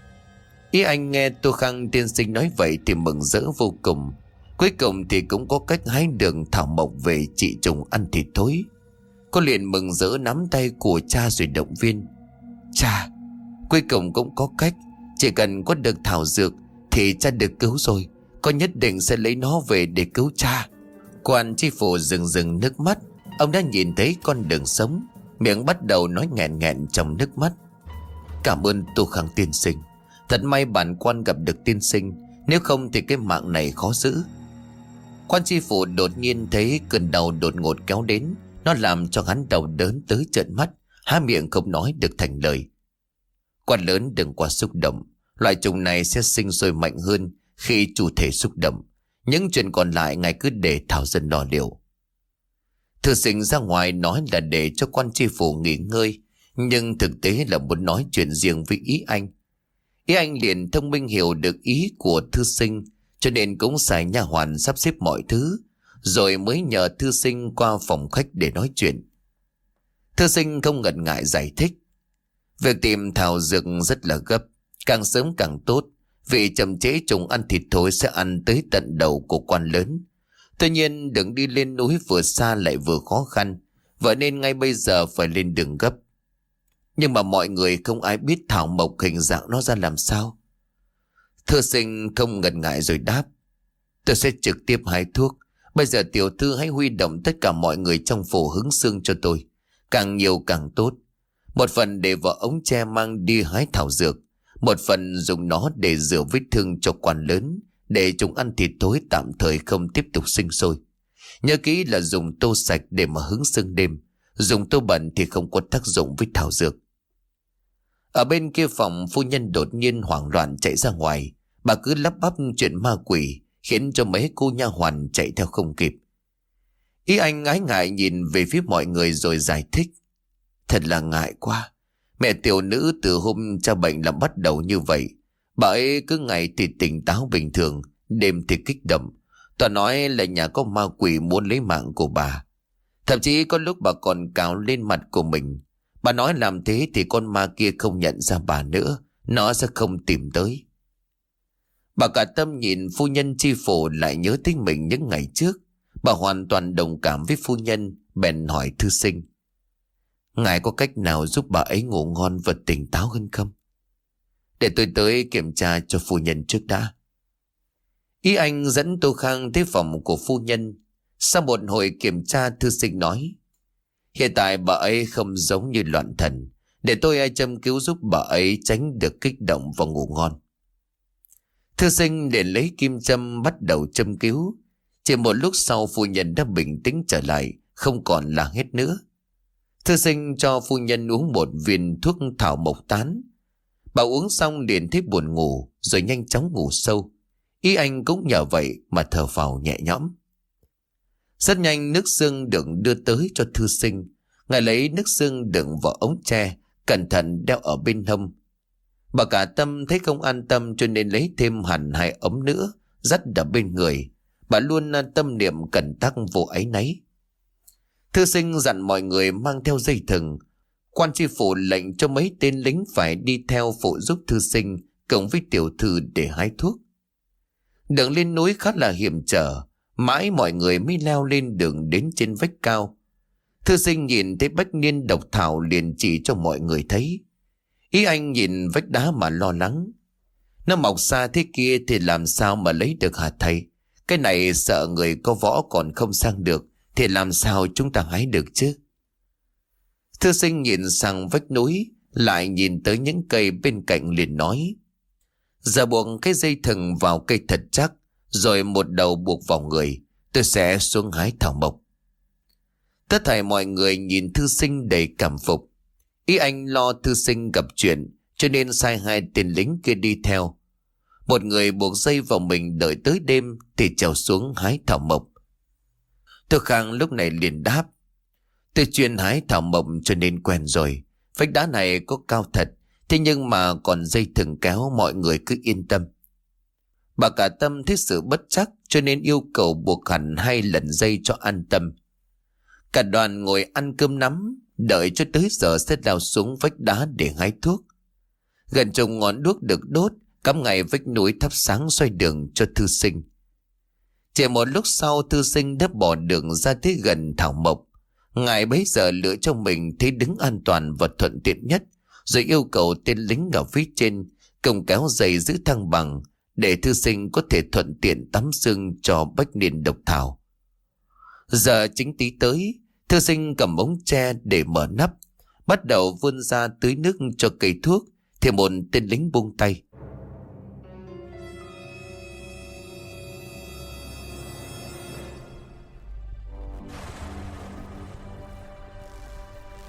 Ý anh nghe Tô Khang tiên sinh nói vậy thì mừng rỡ vô cùng. Cuối cùng thì cũng có cách hái được thảo mộc về trị trùng ăn thịt thối. Cô liền mừng rỡ nắm tay của cha rồi động viên: "Cha, cuối cùng cũng có cách. Chỉ cần có được thảo dược thì cha được cứu rồi. Con nhất định sẽ lấy nó về để cứu cha." Quan tri phủ rừng rừng nước mắt. Ông đã nhìn thấy con đường sống, miệng bắt đầu nói nghẹn nghẹn trong nước mắt: "Cảm ơn Tô Khang tiên sinh. Thật may bản quan gặp được tiên sinh, Nếu không thì cái mạng này khó giữ. Quan tri phủ đột nhiên thấy cơn đau đột ngột kéo đến. Nó làm cho hắn đau đớn tới trợn mắt, há miệng không nói được thành lời. Quan lớn đừng quá xúc động. Loại trùng này sẽ sinh sôi mạnh hơn khi chủ thể xúc động. Những chuyện còn lại ngài cứ để thảo dân lo liệu. Thư sinh ra ngoài nói là để cho quan tri phủ nghỉ ngơi, nhưng thực tế là muốn nói chuyện riêng với ý anh. Ý anh liền thông minh hiểu được ý của thư sinh, cho nên cũng xài nha hoàn sắp xếp mọi thứ, rồi mới nhờ thư sinh qua phòng khách để nói chuyện. Thư sinh không ngần ngại giải thích. Việc tìm thảo dược rất là gấp, càng sớm càng tốt, vì chậm trễ trùng ăn thịt thối sẽ ăn tới tận đầu của quan lớn. Tuy nhiên đừng đi lên núi vừa xa lại vừa khó khăn, vậy nên ngay bây giờ phải lên đường gấp. Nhưng mà mọi người không ai biết thảo mộc hình dạng nó ra làm sao. Thư sinh không ngần ngại rồi đáp. Tôi sẽ trực tiếp hái thuốc. Bây giờ tiểu thư hãy huy động tất cả mọi người trong phủ hứng xương cho tôi. Càng nhiều càng tốt. Một phần để vào ống tre mang đi hái thảo dược, một phần dùng nó để rửa vết thương cho quan lớn, để chúng ăn thịt thối tạm thời không tiếp tục sinh sôi. Nhớ kỹ là dùng tô sạch để mà hứng xương đêm, dùng tô bẩn thì không có tác dụng với thảo dược. Ở bên kia phòng, phu nhân đột nhiên hoảng loạn chạy ra ngoài. Bà cứ lắp bắp chuyện ma quỷ, khiến cho mấy cô nha hoàn chạy theo không kịp. Ý anh ái ngại nhìn về phía mọi người rồi giải thích. Thật là ngại quá. Mẹ tiểu nữ từ hôm cha bệnh là bắt đầu như vậy. Bà ấy cứ ngày thì tỉnh táo bình thường, đêm thì kích động. Toàn nói là nhà có ma quỷ muốn lấy mạng của bà. Thậm chí có lúc bà còn cào lên mặt của mình. Bà nói làm thế thì con ma kia không nhận ra bà nữa, nó sẽ không tìm tới. Bà cả tâm nhìn phu nhân chi phủ lại nhớ tới mình những ngày trước. Bà hoàn toàn đồng cảm với phu nhân, bèn hỏi thư sinh. Ngài có cách nào giúp bà ấy ngủ ngon và tỉnh táo hơn không? Để tôi tới kiểm tra cho phu nhân trước đã. Ý anh dẫn Tô Khang tới phòng của phu nhân. Sau một hồi kiểm tra, thư sinh nói. Hiện tại bà ấy không giống như loạn thần. Để tôi ai châm cứu giúp bà ấy tránh được kích động và ngủ ngon. Thư sinh để lấy kim châm bắt đầu châm cứu. Chỉ một lúc sau phu nhân đã bình tĩnh trở lại, không còn là hết nữa. Thư sinh cho phu nhân uống một viên thuốc thảo mộc tán. Bà uống xong liền thấy buồn ngủ, rồi nhanh chóng ngủ sâu. Ý anh cũng nhờ vậy mà thở phào nhẹ nhõm. Rất nhanh nước xương được đưa tới cho thư sinh. Ngài lấy nước xương đựng vào ống tre, cẩn thận đeo ở bên hông. Bà cả tâm thấy không an tâm cho nên lấy thêm hẳn hai ống nữa, dắt ở bên người. Bà luôn tâm niệm cẩn tắc vô áy náy. Thư sinh dặn mọi người mang theo dây thừng. Quan tri phủ lệnh cho mấy tên lính phải đi theo phụ giúp thư sinh cùng với tiểu thư để hái thuốc. Đường lên núi khá là hiểm trở, mãi mọi người mới leo lên đường đến trên vách cao. Thư sinh nhìn thấy bách niên độc thảo liền chỉ cho mọi người thấy. Ý anh nhìn vách đá mà lo lắng. Nó mọc xa thế kia thì làm sao mà lấy được hả thầy? Cái này sợ người có võ còn không sang được, thì làm sao chúng ta hái được chứ? Thư sinh nhìn sang vách núi, lại nhìn tới những cây bên cạnh liền nói. Giờ buộc cái dây thừng vào cây thật chắc, rồi một đầu buộc vào người, tôi sẽ xuống hái thảo mộc. Tất thảy mọi người nhìn thư sinh đầy cảm phục. Ý anh lo thư sinh gặp chuyện, cho nên sai hai tên lính kia đi theo. Một người buộc dây vào mình đợi tới đêm thì trèo xuống hái thảo mộc. Tô Khang lúc này liền đáp. Tôi chuyên hái thảo mộc cho nên quen rồi. Vách đá này có cao thật, thế nhưng mà còn dây thừng kéo, mọi người cứ yên tâm. Bà cả tâm thấy sự bất chắc cho nên yêu cầu buộc hẳn hai lần dây cho an tâm. Cả đoàn ngồi ăn cơm nắm, đợi cho tới giờ sẽ leo xuống vách đá để hái thuốc. Gần chục ngọn đuốc được đốt, cắm ngay vách núi thắp sáng xoay đường cho thư sinh. Chỉ một lúc sau, thư sinh đã bỏ đường ra tới gần thảo mộc. Ngài bấy giờ lựa cho mình thấy đứng an toàn và thuận tiện nhất, rồi yêu cầu tên lính ở phía trên cùng kéo dây giữ thăng bằng để thư sinh có thể thuận tiện tắm xương cho bách niên độc thảo. Giờ chính tí tới, thư sinh cầm ống tre để mở nắp, bắt đầu vươn ra tưới nước cho cây thuốc, thì một tên lính buông tay.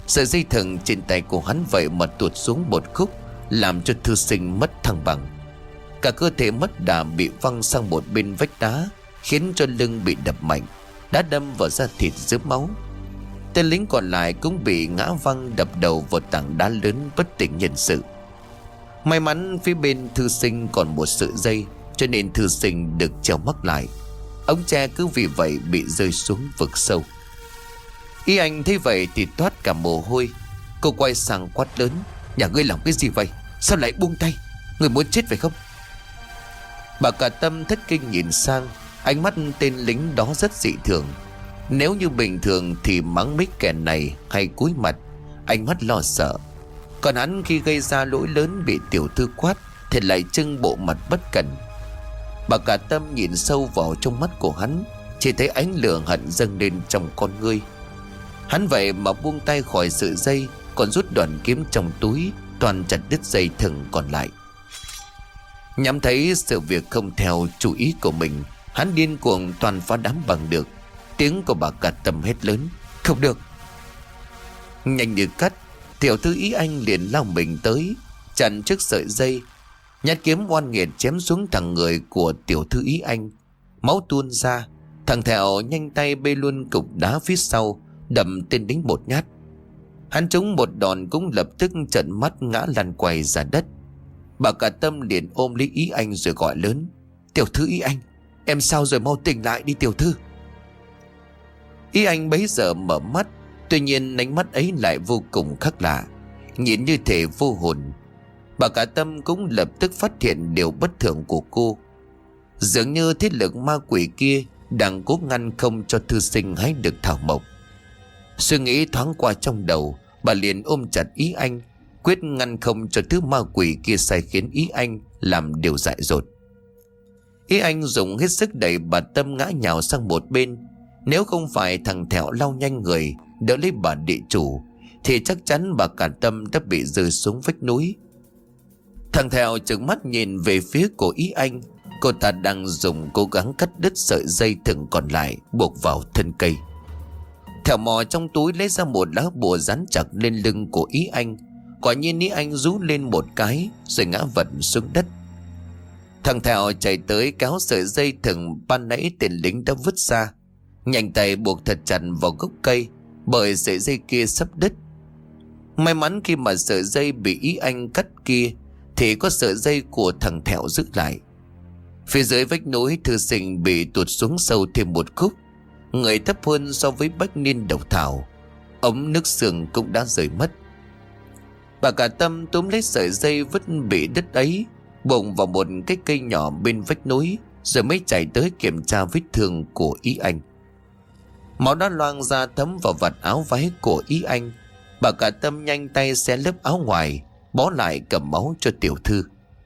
Sợi dây thừng trên tay của hắn vậy mà tuột xuống một khúc, làm cho thư sinh mất thăng bằng. Cả cơ thể mất đà bị văng sang một bên vách đá, khiến cho lưng bị đập mạnh, đá đâm vào da thịt rớm máu. Tên lính còn lại cũng bị ngã văng đập đầu vào tảng đá lớn, bất tỉnh nhân sự. May mắn phía bên thư sinh còn một sợi dây, cho nên thư sinh được treo mắc lại. Ống tre cứ vì vậy bị rơi xuống vực sâu. Y Anh thấy vậy thì toát cả mồ hôi. Cô quay sang quát lớn: "Nhà ngươi làm cái gì vậy? Sao lại buông tay? Người muốn chết phải không?" Bà Cả Tâm thất kinh nhìn sang. Ánh mắt tên lính đó rất dị thường. Nếu như bình thường thì mắng mấy kẻ này hay cúi mặt, ánh mắt lo sợ. Còn hắn khi gây ra lỗi lớn bị tiểu thư quát thì lại trưng bộ mặt bất cẩn. Bà Cả Tâm nhìn sâu vào trong mắt của hắn, chỉ thấy ánh lửa hận dâng lên trong con ngươi. Hắn vậy mà buông tay khỏi sợi dây, còn rút đoạn kiếm trong túi, toàn chặt đứt dây thừng còn lại. Nhắm thấy sự việc không theo chủ ý của mình, hắn điên cuồng toàn phá đám bằng được. Tiếng của bà Cả Tâm hét lớn: "Không được!" Nhanh như cắt, tiểu thư Ý Anh liền lao mình tới, chặn trước sợi dây, nhát kiếm oan nghiệt chém xuống thẳng người của tiểu thư Ý Anh. Máu tuôn ra. Thằng Thẹo nhanh tay bê luôn cục đá phía sau, đâm tên lính một nhát. Hắn trúng một đòn cũng lập tức trợn mắt ngã lăn quay ra đất. Bà Cả Tâm liền ôm lấy Ý Anh rồi gọi lớn: "Tiểu thư Ý Anh, em sao rồi, mau tỉnh lại đi tiểu thư." Ý Anh bấy giờ mở mắt, tuy nhiên ánh mắt ấy lại vô cùng khác lạ, nhìn như thể vô hồn. Bà Cả Tâm cũng lập tức phát hiện điều bất thường của cô. Dường như thế lực ma quỷ kia đang cố ngăn không cho thư sinh hái được thảo mộc. Suy nghĩ thoáng qua trong đầu, bà liền ôm chặt Ý Anh, quyết ngăn không cho thứ ma quỷ kia sai khiến Ý Anh làm điều dại dột. Ý Anh dùng hết sức đẩy bà Tâm ngã nhào sang một bên. Nếu không phải thằng Thẹo lao nhanh người đỡ lấy bà địa chủ thì chắc chắn bà Cả Tâm đã bị rơi xuống vách núi. Thằng Thẹo trừng mắt nhìn về phía của Ý Anh. Cô ta đang dùng cố gắng cắt đứt sợi dây thừng còn lại, buộc vào thân cây. Thẹo mò trong túi lấy ra một lá bùa dán chặt lên lưng của Ý Anh. Quả nhiên Ý Anh rú lên một cái rồi ngã vật xuống đất. Thằng Thẹo chạy tới kéo sợi dây thừng ban nãy tên lính đã vứt ra, nhanh tay buộc thật chặt vào gốc cây, bởi sợi dây kia sắp đứt. May mắn khi mà sợi dây bị Ý Anh cắt kia thì có sợi dây của thằng Thẹo giữ lại. Phía dưới vách núi, thư sinh bị tụt xuống sâu thêm một khúc, người thấp hơn so với bách niên độc thảo. Ống nước xương cũng đã rời mất. Bà Cả Tâm túm lấy sợi dây vứt bị đứt ấy, bồng vào một cái cây nhỏ bên vách núi, rồi mới chạy tới kiểm tra vết thương của Ý Anh. Máu đã loang ra thấm vào vạt áo váy của Ý Anh. Bà Cả Tâm nhanh tay xé lớp áo ngoài, bó lại cầm máu cho tiểu thư.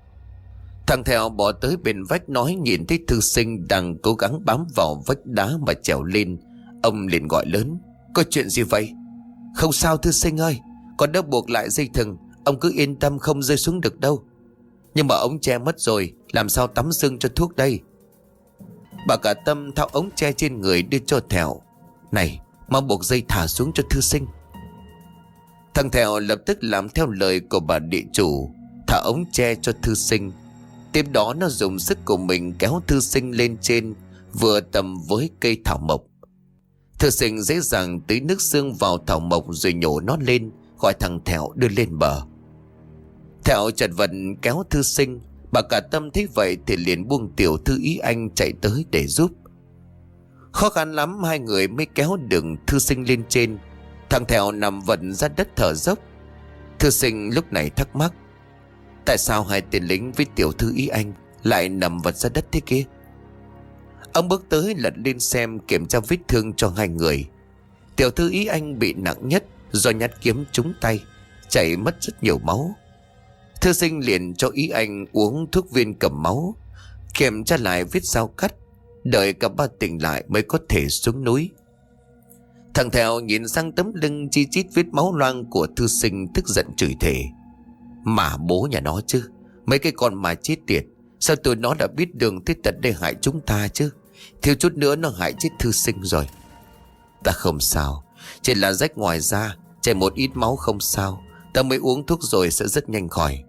Thằng Thẹo bỏ tới bên vách nói nhìn thấy thư sinh đang cố gắng bám vào vách đá mà trèo lên. Ông liền gọi lớn: "Có chuyện gì vậy?" "Không sao thư sinh ơi, con đã buộc lại dây thừng, ông cứ yên tâm không rơi xuống được đâu. Nhưng mà ống tre mất rồi, làm sao tắm xương cho thuốc đây?" Bà Cả Tâm tháo ống tre trên người đưa cho Thẹo: "Này, mau buộc dây thả xuống cho thư sinh." Thằng Thẹo lập tức làm theo lời của bà địa chủ, thả ống tre cho thư sinh. Tiếp đó nó dùng sức của mình kéo thư sinh lên trên, vừa tầm với cây thảo mộc. Thư sinh dễ dàng tưới nước xương vào thảo mộc rồi nhổ nó lên, gọi thằng Thẹo đưa lên bờ. Thẹo chật vật kéo thư sinh. Bà Cả Tâm thấy vậy thì liền buông tiểu thư Ý Anh chạy tới để giúp. Khó khăn lắm hai người mới kéo được thư sinh lên trên. Thằng Thẹo nằm vật ra đất thở dốc. Thư sinh lúc này thắc mắc: "Tại sao hai tên lính với tiểu thư Ý Anh lại nằm vật ra đất thế kia?" Ông bước tới lật lên xem, kiểm tra vết thương cho hai người. Tiểu thư Ý Anh bị nặng nhất do nhát kiếm trúng tay, chảy mất rất nhiều máu. Thư sinh liền cho Ý Anh uống thuốc viên cầm máu, kiểm tra lại vết dao cắt, đợi cả ba tỉnh lại mới có thể xuống núi. Thằng Thẹo nhìn sang tấm lưng chi chít vết máu loang của thư sinh, tức giận chửi thề: "Mà bố nhà nó chứ, mấy cái con mà chết tiệt, sao tụi nó đã biết đường tới tận đây hại chúng ta chứ? Thiếu chút nữa nó hại chết thư sinh rồi." "Ta không sao, chỉ là rách ngoài da, Chảy một ít máu không sao, ta mới uống thuốc rồi sẽ rất nhanh khỏi.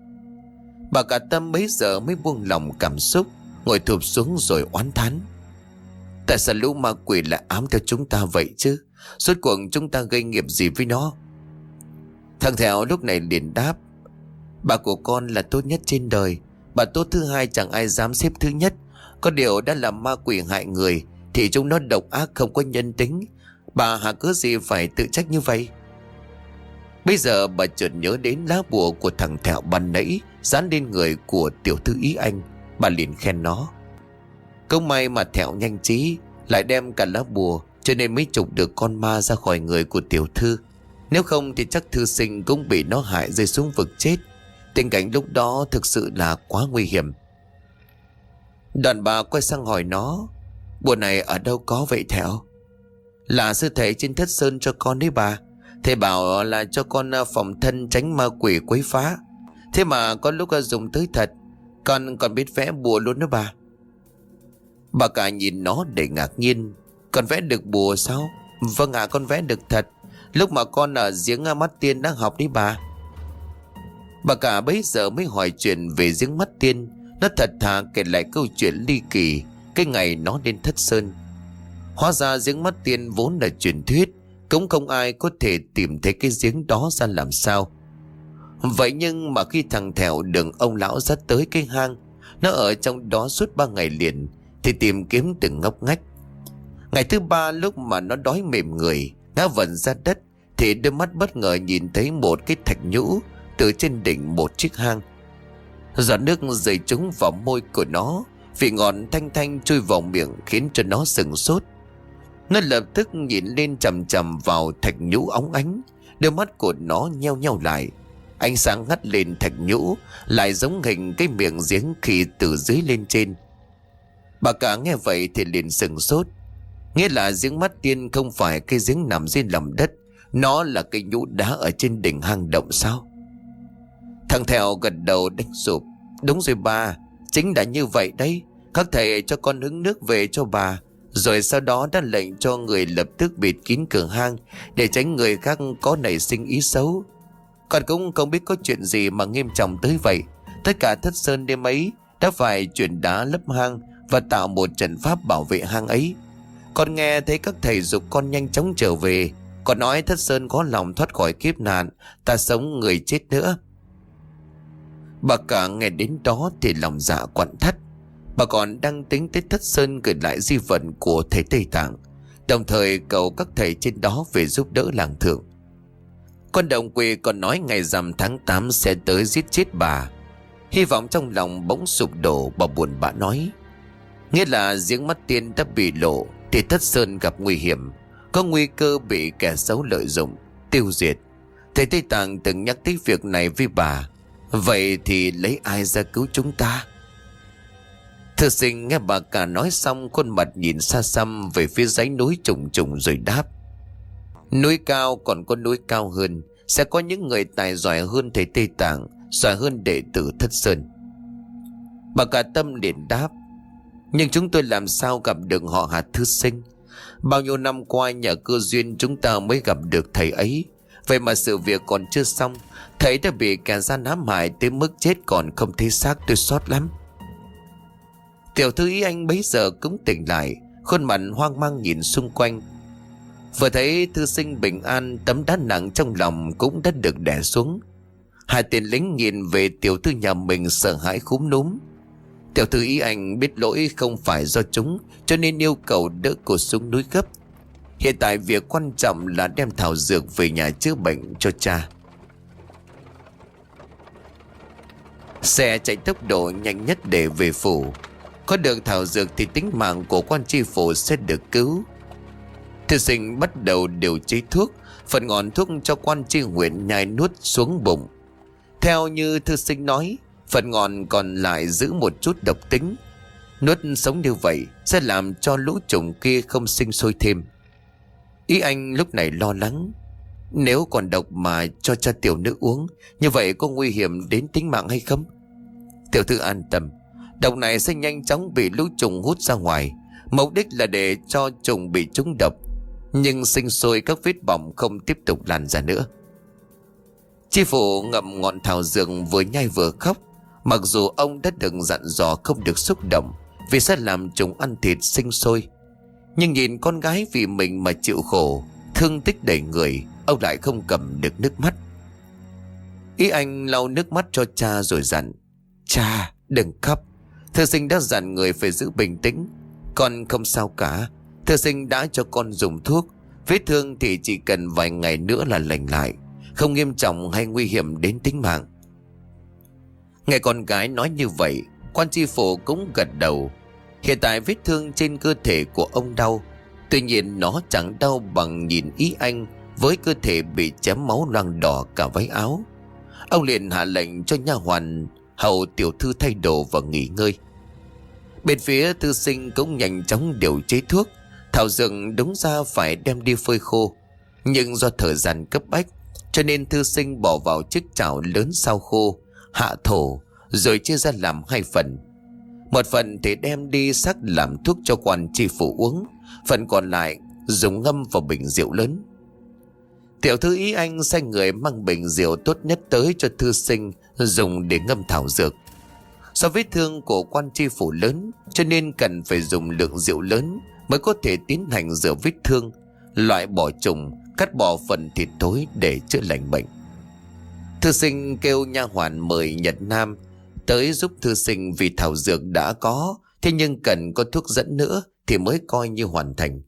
Bà cả Tâm bấy giờ mới buông lòng cảm xúc, ngồi thụp xuống rồi oán thán. Tại sao lũ ma quỷ lại ám theo chúng ta vậy chứ? Rốt cuộc chúng ta gây nghiệp gì với nó? Thằng Thẹo lúc này liền đáp. Bà của con là tốt nhất trên đời. Bà tốt thứ hai chẳng ai dám xếp thứ nhất. Có điều đã làm ma quỷ hại người thì chúng nó độc ác không có nhân tính. Bà hả cớ gì phải tự trách như vậy? Bây giờ bà chợt nhớ đến lá bùa của thằng Thẹo ban nãy dán lên người của tiểu thư Ý Anh. Bà liền khen nó. Không may mà Thẹo nhanh trí lại đem cả lá bùa, cho nên mới trục được con ma ra khỏi người của tiểu thư. Nếu không thì chắc thư sinh cũng bị nó hại rơi xuống vực chết. Tình cảnh lúc đó thực sự là quá nguy hiểm. Đoàn bà quay sang hỏi nó. Bùa này ở đâu có vậy Thẹo? Là sư thầy trên Thất Sơn cho con đấy bà. Thầy bảo là cho con phòng thân tránh ma quỷ quấy phá. Thế mà có lúc dùng tới thật. Con còn biết vẽ bùa luôn đó bà. Bà cả nhìn nó để ngạc nhiên. Con vẽ được bùa sao? Vâng ạ, à, con vẽ được thật. Lúc mà con ở giếng mắt tiên đang học đấy bà. Bà cả bấy giờ mới hỏi chuyện về giếng mắt tiên. Nó thật thà kể lại câu chuyện ly kỳ cái ngày nó đến Thất Sơn. Hóa ra giếng mắt tiên vốn là truyền thuyết, cũng không ai có thể tìm thấy cái giếng đó ra làm sao. Vậy nhưng mà khi thằng Thẹo được ông lão dắt tới cái hang, nó ở trong đó suốt ba ngày liền thì tìm kiếm từng ngóc ngách. Ngày thứ ba lúc mà nó đói mềm người, ngã vần ra đất, thì đôi mắt bất ngờ nhìn thấy một cái thạch nhũ từ trên đỉnh một chiếc hang. Giọt nước rơi trúng vào môi của nó, vị ngọt thanh thanh trôi vào miệng khiến cho nó sừng sốt. Nó lập tức nhìn lên chằm chằm vào thạch nhũ óng ánh, đôi mắt của nó nheo nheo lại. Ánh sáng ngắt lên thạch nhũ, lại giống hình cái miệng giếng khi từ dưới lên trên. Bà cả nghe vậy thì liền sừng sốt. Nghĩa là giếng mắt tiên không phải cái giếng nằm dưới lòng đất, nó là cái nhũ đá ở trên đỉnh hang động sao? Thằng Thẹo gật đầu đánh sụp. Đúng rồi bà, chính là như vậy đấy. Các thầy cho con hứng nước về cho bà, rồi sau đó đã lệnh cho người lập tức bịt kín cửa hang để tránh người khác có nảy sinh ý xấu. Con cũng không biết có chuyện gì mà nghiêm trọng tới vậy. Tất cả Thất Sơn đêm ấy đã phải chuyển đá lấp hang và tạo một trận pháp bảo vệ hang ấy. Con nghe thấy các thầy giục con nhanh chóng trở về. Còn nói Thất Sơn có lòng thoát khỏi kiếp nạn, ta sống người chết nữa. Bà cả nghe đến đó thì lòng dạ quặn thắt. Bà còn đang tính tới Thất Sơn gửi lại di vật của thầy Tây Tạng, đồng thời cầu các thầy trên đó về giúp đỡ làng thượng. Con đồng quê còn nói ngày rằm tháng tám sẽ tới giết chết bà. Hy vọng trong lòng bỗng sụp đổ, bà buồn bã nói. Nghĩa là giếng mắt tiên đã bị lộ thì Thất Sơn gặp nguy hiểm, có nguy cơ bị kẻ xấu lợi dụng, tiêu diệt. Thầy Tây Tạng từng nhắc tới việc này với bà. Vậy thì lấy ai ra cứu chúng ta? Thư sinh nghe bà cả nói xong, khuôn mặt nhìn xa xăm về phía dãy núi trùng trùng rồi đáp. Núi cao còn có núi cao hơn, sẽ có những người tài giỏi hơn thầy Tây Tạng, giỏi hơn đệ tử Thất Sơn. Bà cả Tâm liền đáp. Nhưng chúng tôi làm sao gặp được họ hạt thư sinh? Bao nhiêu năm qua nhờ cơ duyên chúng ta mới gặp được thầy ấy. Vậy mà sự việc còn chưa xong, thầy đã bị kẻ gian hãm hại tới mức chết còn không thấy xác, tôi xót lắm. Tiểu thư Ý Anh bấy giờ cũng tỉnh lại, khuôn mặt hoang mang nhìn xung quanh. Vừa thấy thư sinh bình an, tấm đá nặng trong lòng cũng đã được đè xuống. Hai tên lính nhìn về tiểu thư nhà mình sợ hãi cúm núm. Tiểu thư Ý Anh biết lỗi không phải do chúng, cho nên yêu cầu đỡ cô xuống núi gấp. Hiện tại việc quan trọng là đem thảo dược về nhà chữa bệnh cho cha. Xe chạy tốc độ nhanh nhất để về phủ. Có được thảo dược thì tính mạng của quan tri phủ sẽ được cứu. Thư sinh bắt đầu điều chế thuốc, phần ngọn thuốc cho quan tri huyện nhai nuốt xuống bụng. Theo như thư sinh nói, phần ngọn còn lại giữ một chút độc tính. Nuốt sống như vậy sẽ làm cho lũ trùng kia không sinh sôi thêm. Ý Anh lúc này lo lắng. Nếu còn độc mà cho cha tiểu nữ uống, như vậy có nguy hiểm đến tính mạng hay không? Tiểu thư an tâm, độc này sẽ nhanh chóng bị lũ trùng hút ra ngoài. Mục đích là để cho trùng bị trúng độc. nhưng sinh sôi các vết bỏng không tiếp tục lan ra nữa. Chi phủ ngậm ngọn thảo dược vừa nhai vừa khóc. Mặc dù ông đã được dặn dò không được xúc động vì sẽ làm chúng ăn thịt sinh sôi, nhưng nhìn con gái vì mình mà chịu khổ, thương tích đầy người, ông lại không cầm được nước mắt. Ý anh lau nước mắt cho cha rồi dặn: "Cha, đừng khóc. Thư sinh đã dặn người phải giữ bình tĩnh. Con không sao cả. Thư sinh đã cho con dùng thuốc. Vết thương thì chỉ cần vài ngày nữa là lành lại, không nghiêm trọng hay nguy hiểm đến tính mạng." Nghe con gái nói như vậy, quan tri phủ cũng gật đầu. Hiện tại vết thương trên cơ thể của ông đau, tuy nhiên nó chẳng đau bằng nhìn Ý Anh với cơ thể bị chém máu loang đỏ cả váy áo. Ông liền hạ lệnh cho nha hoàn hầu tiểu thư thay đồ và nghỉ ngơi. Bên phía thư sinh cũng nhanh chóng điều chế thuốc. Thảo dược đúng ra phải đem đi phơi khô, nhưng do thời gian cấp bách cho nên thư sinh bỏ vào chiếc chảo lớn sao khô, hạ thổ rồi chia ra làm hai phần. Một phần thì đem đi sắc làm thuốc cho quan tri phủ uống, phần còn lại dùng ngâm vào bình rượu lớn. Tiểu thư Ý Anh sai người mang bình rượu tốt nhất tới cho thư sinh dùng để ngâm thảo dược. Do vết thương của quan tri phủ lớn cho nên cần phải dùng lượng rượu lớn mới có thể tiến hành rửa vết thương, loại bỏ trùng, cắt bỏ phần thịt thối để chữa lành bệnh. Thư sinh kêu nha hoàn mời Nhật Nam tới giúp thư sinh vì thảo dược đã có, thế nhưng cần có thuốc dẫn nữa thì mới coi như hoàn thành.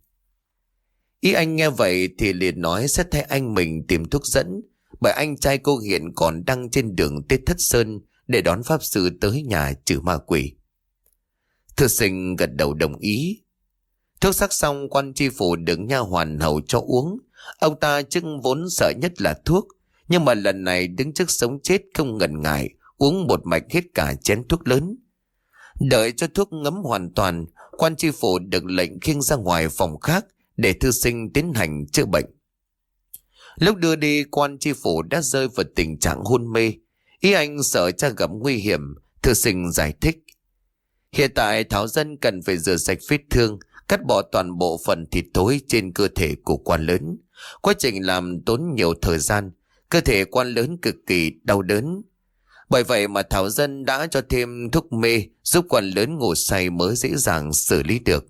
Ý Anh nghe vậy thì liền nói sẽ thay anh mình tìm thuốc dẫn, bởi anh trai cô hiện còn đang trên đường tới Thất Sơn để đón pháp sư tới nhà trừ ma quỷ. Thư sinh gật đầu đồng ý. Thuốc sắc xong, quan tri phủ được nha hoàn hầu cho uống. Ông ta chưng vốn sợ nhất là thuốc, nhưng mà lần này đứng trước sống chết không ngần ngại uống một mạch hết cả chén thuốc lớn. Đợi cho thuốc ngấm hoàn toàn, quan tri phủ được lệnh khiêng ra ngoài phòng khác để thư sinh tiến hành chữa bệnh. Lúc đưa đi, quan tri phủ đã rơi vào tình trạng hôn mê. Ý Anh sợ cha gặp nguy hiểm, thư sinh giải thích: "Hiện tại Thảo dân cần phải rửa sạch vết thương, cắt bỏ toàn bộ phần thịt thối trên cơ thể của quan lớn. Quá trình làm tốn nhiều thời gian, cơ thể quan lớn cực kỳ đau đớn. Bởi vậy mà Thảo dân đã cho thêm thuốc mê giúp quan lớn ngủ say mới dễ dàng xử lý được."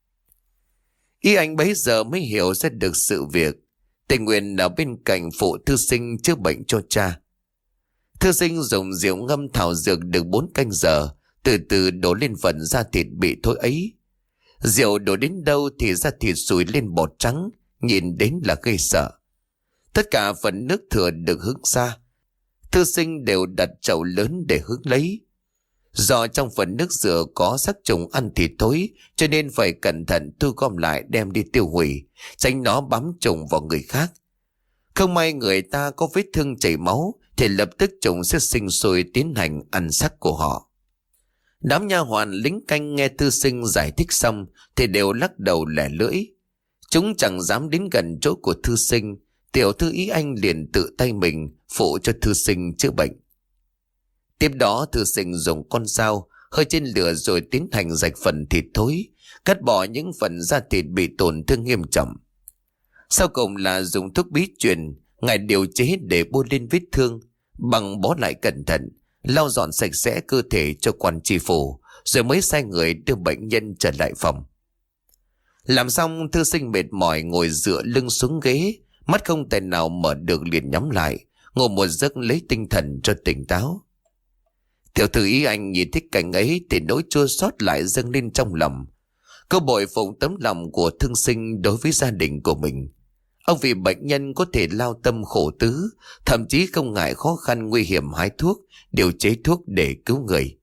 Ý Anh bấy giờ mới hiểu ra được sự việc, tình nguyện ở bên cạnh phụ thư sinh chữa bệnh cho cha. Thư sinh dùng rượu ngâm thảo dược được bốn canh giờ, từ từ đổ lên phần da thịt bị thối ấy. Rượu đổ đến đâu thì da thịt sùi lên bọt trắng, nhìn đến là gây sợ. Tất cả phần nước thừa được hứng ra, thư sinh đều đặt chậu lớn để hứng lấy. Do trong phần nước rửa có xác trùng ăn thịt thối, cho nên phải cẩn thận thu gom lại đem đi tiêu hủy, tránh nó bám trùng vào người khác. Không may người ta có vết thương chảy máu thì lập tức trùng sẽ sinh sôi tiến hành ăn xác của họ. Đám nha hoàn lính canh nghe thư sinh giải thích xong thì đều lắc đầu lẻ lưỡi. Chúng chẳng dám đến gần chỗ của thư sinh. Tiểu thư Ý Anh liền tự tay mình phụ cho thư sinh chữa bệnh. Tiếp đó thư sinh dùng con dao hơi trên lửa rồi tiến hành rạch phần thịt thối, cắt bỏ những phần da thịt bị tổn thương nghiêm trọng. Sau cùng là dùng thuốc bí truyền, ngài điều chế để bôi lên vết thương, bằng bó lại cẩn thận, lau dọn sạch sẽ cơ thể cho quan tri phủ, rồi mới sai người đưa bệnh nhân trở lại phòng. Làm xong, thư sinh mệt mỏi ngồi dựa lưng xuống ghế, mắt không thể nào mở được liền nhắm lại, ngủ một giấc lấy tinh thần cho tỉnh táo. Tiểu thư Ý Anh nhìn thấy cảnh ấy thì nỗi chua xót lại dâng lên trong lòng. Cô bội phục tấm lòng của thương sinh đối với gia đình của mình. Ông vì bệnh nhân có thể lao tâm khổ tứ, thậm chí không ngại khó khăn nguy hiểm hái thuốc, điều chế thuốc để cứu người.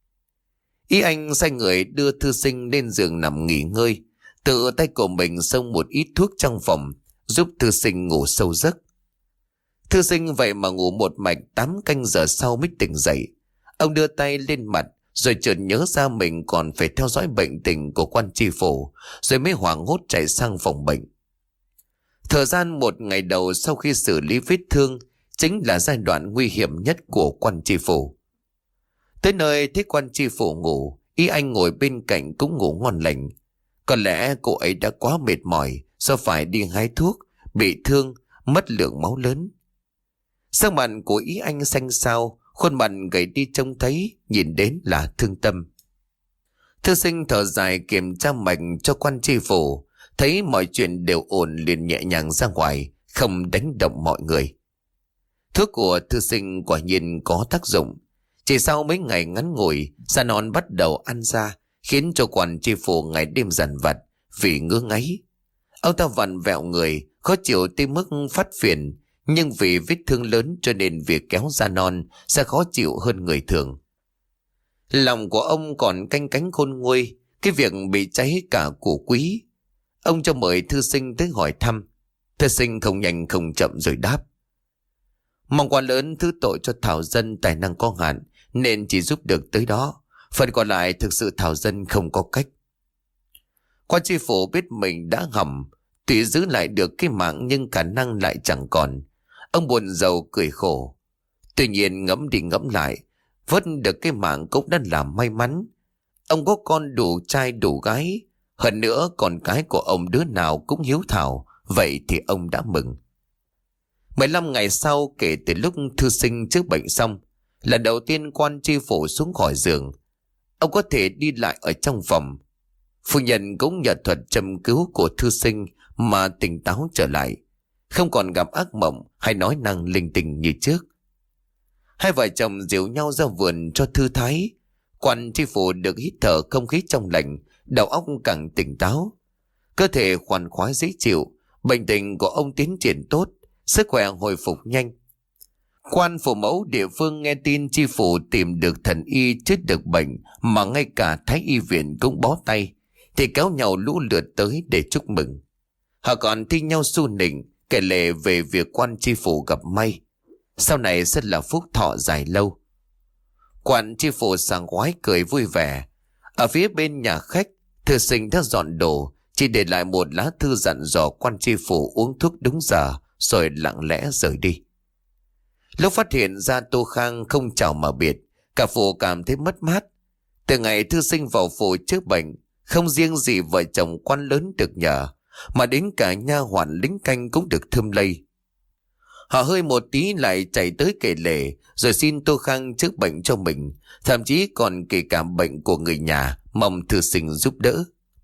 Ý Anh sai người đưa thư sinh lên giường nằm nghỉ ngơi, tự tay của mình xông một ít thuốc trong phòng, giúp thư sinh ngủ sâu giấc. Thư sinh vậy mà ngủ một mạch tám canh giờ sau mới tỉnh dậy. Ông đưa tay lên mặt, rồi chợt nhớ ra mình còn phải theo dõi bệnh tình của quan tri phủ, rồi mới hoảng hốt chạy sang phòng bệnh. Thời gian một ngày đầu sau khi xử lý vết thương chính là giai đoạn nguy hiểm nhất của quan tri phủ. Tới nơi thấy quan tri phủ ngủ, Ý Anh ngồi bên cạnh cũng ngủ ngon lành. Có lẽ cô ấy đã quá mệt mỏi do phải đi hái thuốc, bị thương, mất lượng máu lớn. Sắc mặt của Ý Anh xanh xao, khuôn mặt gầy đi trông thấy, nhìn đến là thương tâm. Thư sinh thở dài kiểm tra mạch cho quan tri phủ, thấy mọi chuyện đều ổn liền nhẹ nhàng ra ngoài, không đánh động mọi người. Thuốc của thư sinh quả nhiên có tác dụng. Chỉ sau mấy ngày ngắn ngủi, da non bắt đầu ăn ra, khiến cho quan tri phủ ngày đêm dằn vặt vì ngứa ngáy. Ông ta vặn vẹo người, khó chịu tới mức phát phiền, nhưng vì vết thương lớn cho nên việc kéo da non sẽ khó chịu hơn người thường. Lòng của ông còn canh cánh khôn nguôi cái việc bị cháy cả củ quý. Ông cho mời thư sinh tới hỏi thăm. Thư sinh không nhanh không chậm rồi đáp: mong quá lớn thứ tội cho Thảo dân tài năng có hạn, nên chỉ giúp được tới đó. Phần còn lại thực sự Thảo dân không có cách. Quan tri phủ biết mình đã hầm, tuy giữ lại được cái mạng nhưng khả năng lại chẳng còn. Ông buồn rầu cười khổ. Tuy nhiên ngẫm đi ngẫm lại, vớt được cái mạng cũng đã là may mắn. Ông có con đủ trai đủ gái, hơn nữa con cái của ông đứa nào cũng hiếu thảo, vậy thì ông đã mừng. mười lăm ngày sau kể từ lúc thư sinh chữa bệnh xong, lần đầu tiên quan tri phủ xuống khỏi giường. Ông có thể đi lại ở trong phòng. Phu nhân cũng nhờ thuật châm cứu của thư sinh mà tỉnh táo trở lại, không còn gặp ác mộng hay nói năng linh tinh như trước. Hai vợ chồng dìu nhau ra vườn cho thư thái. Quan tri phủ được hít thở không khí trong lành, đầu óc càng tỉnh táo, cơ thể khoan khoái dễ chịu. Bệnh tình của ông tiến triển tốt, sức khỏe hồi phục nhanh. Quan phủ mẫu địa phương nghe tin tri phủ tìm được thần y chữa được bệnh mà ngay cả thái y viện cũng bó tay, thì kéo nhau lũ lượt tới để chúc mừng. Họ còn thi nhau xu nịnh, kể lể về việc quan tri phủ gặp may, sau này rất là phúc thọ dài lâu. Quan tri phủ sảng khoái cười vui vẻ. Ở phía bên nhà khách, thư sinh đã dọn đồ, chỉ để lại một lá thư dặn dò quan tri phủ uống thuốc đúng giờ, rồi lặng lẽ rời đi. Lúc phát hiện ra Tô Khang không chào mà biệt, cả phủ cảm thấy mất mát. Từ ngày thư sinh vào phủ chữa bệnh, không riêng gì vợ chồng quan lớn được nhờ, mà đến cả nha hoàn lính canh cũng được thơm lây. Họ hơi một tí lại chạy tới kể lể, rồi xin Tô Khang chữa bệnh cho mình, thậm chí còn kể cả bệnh của người nhà, mong thư sinh giúp đỡ.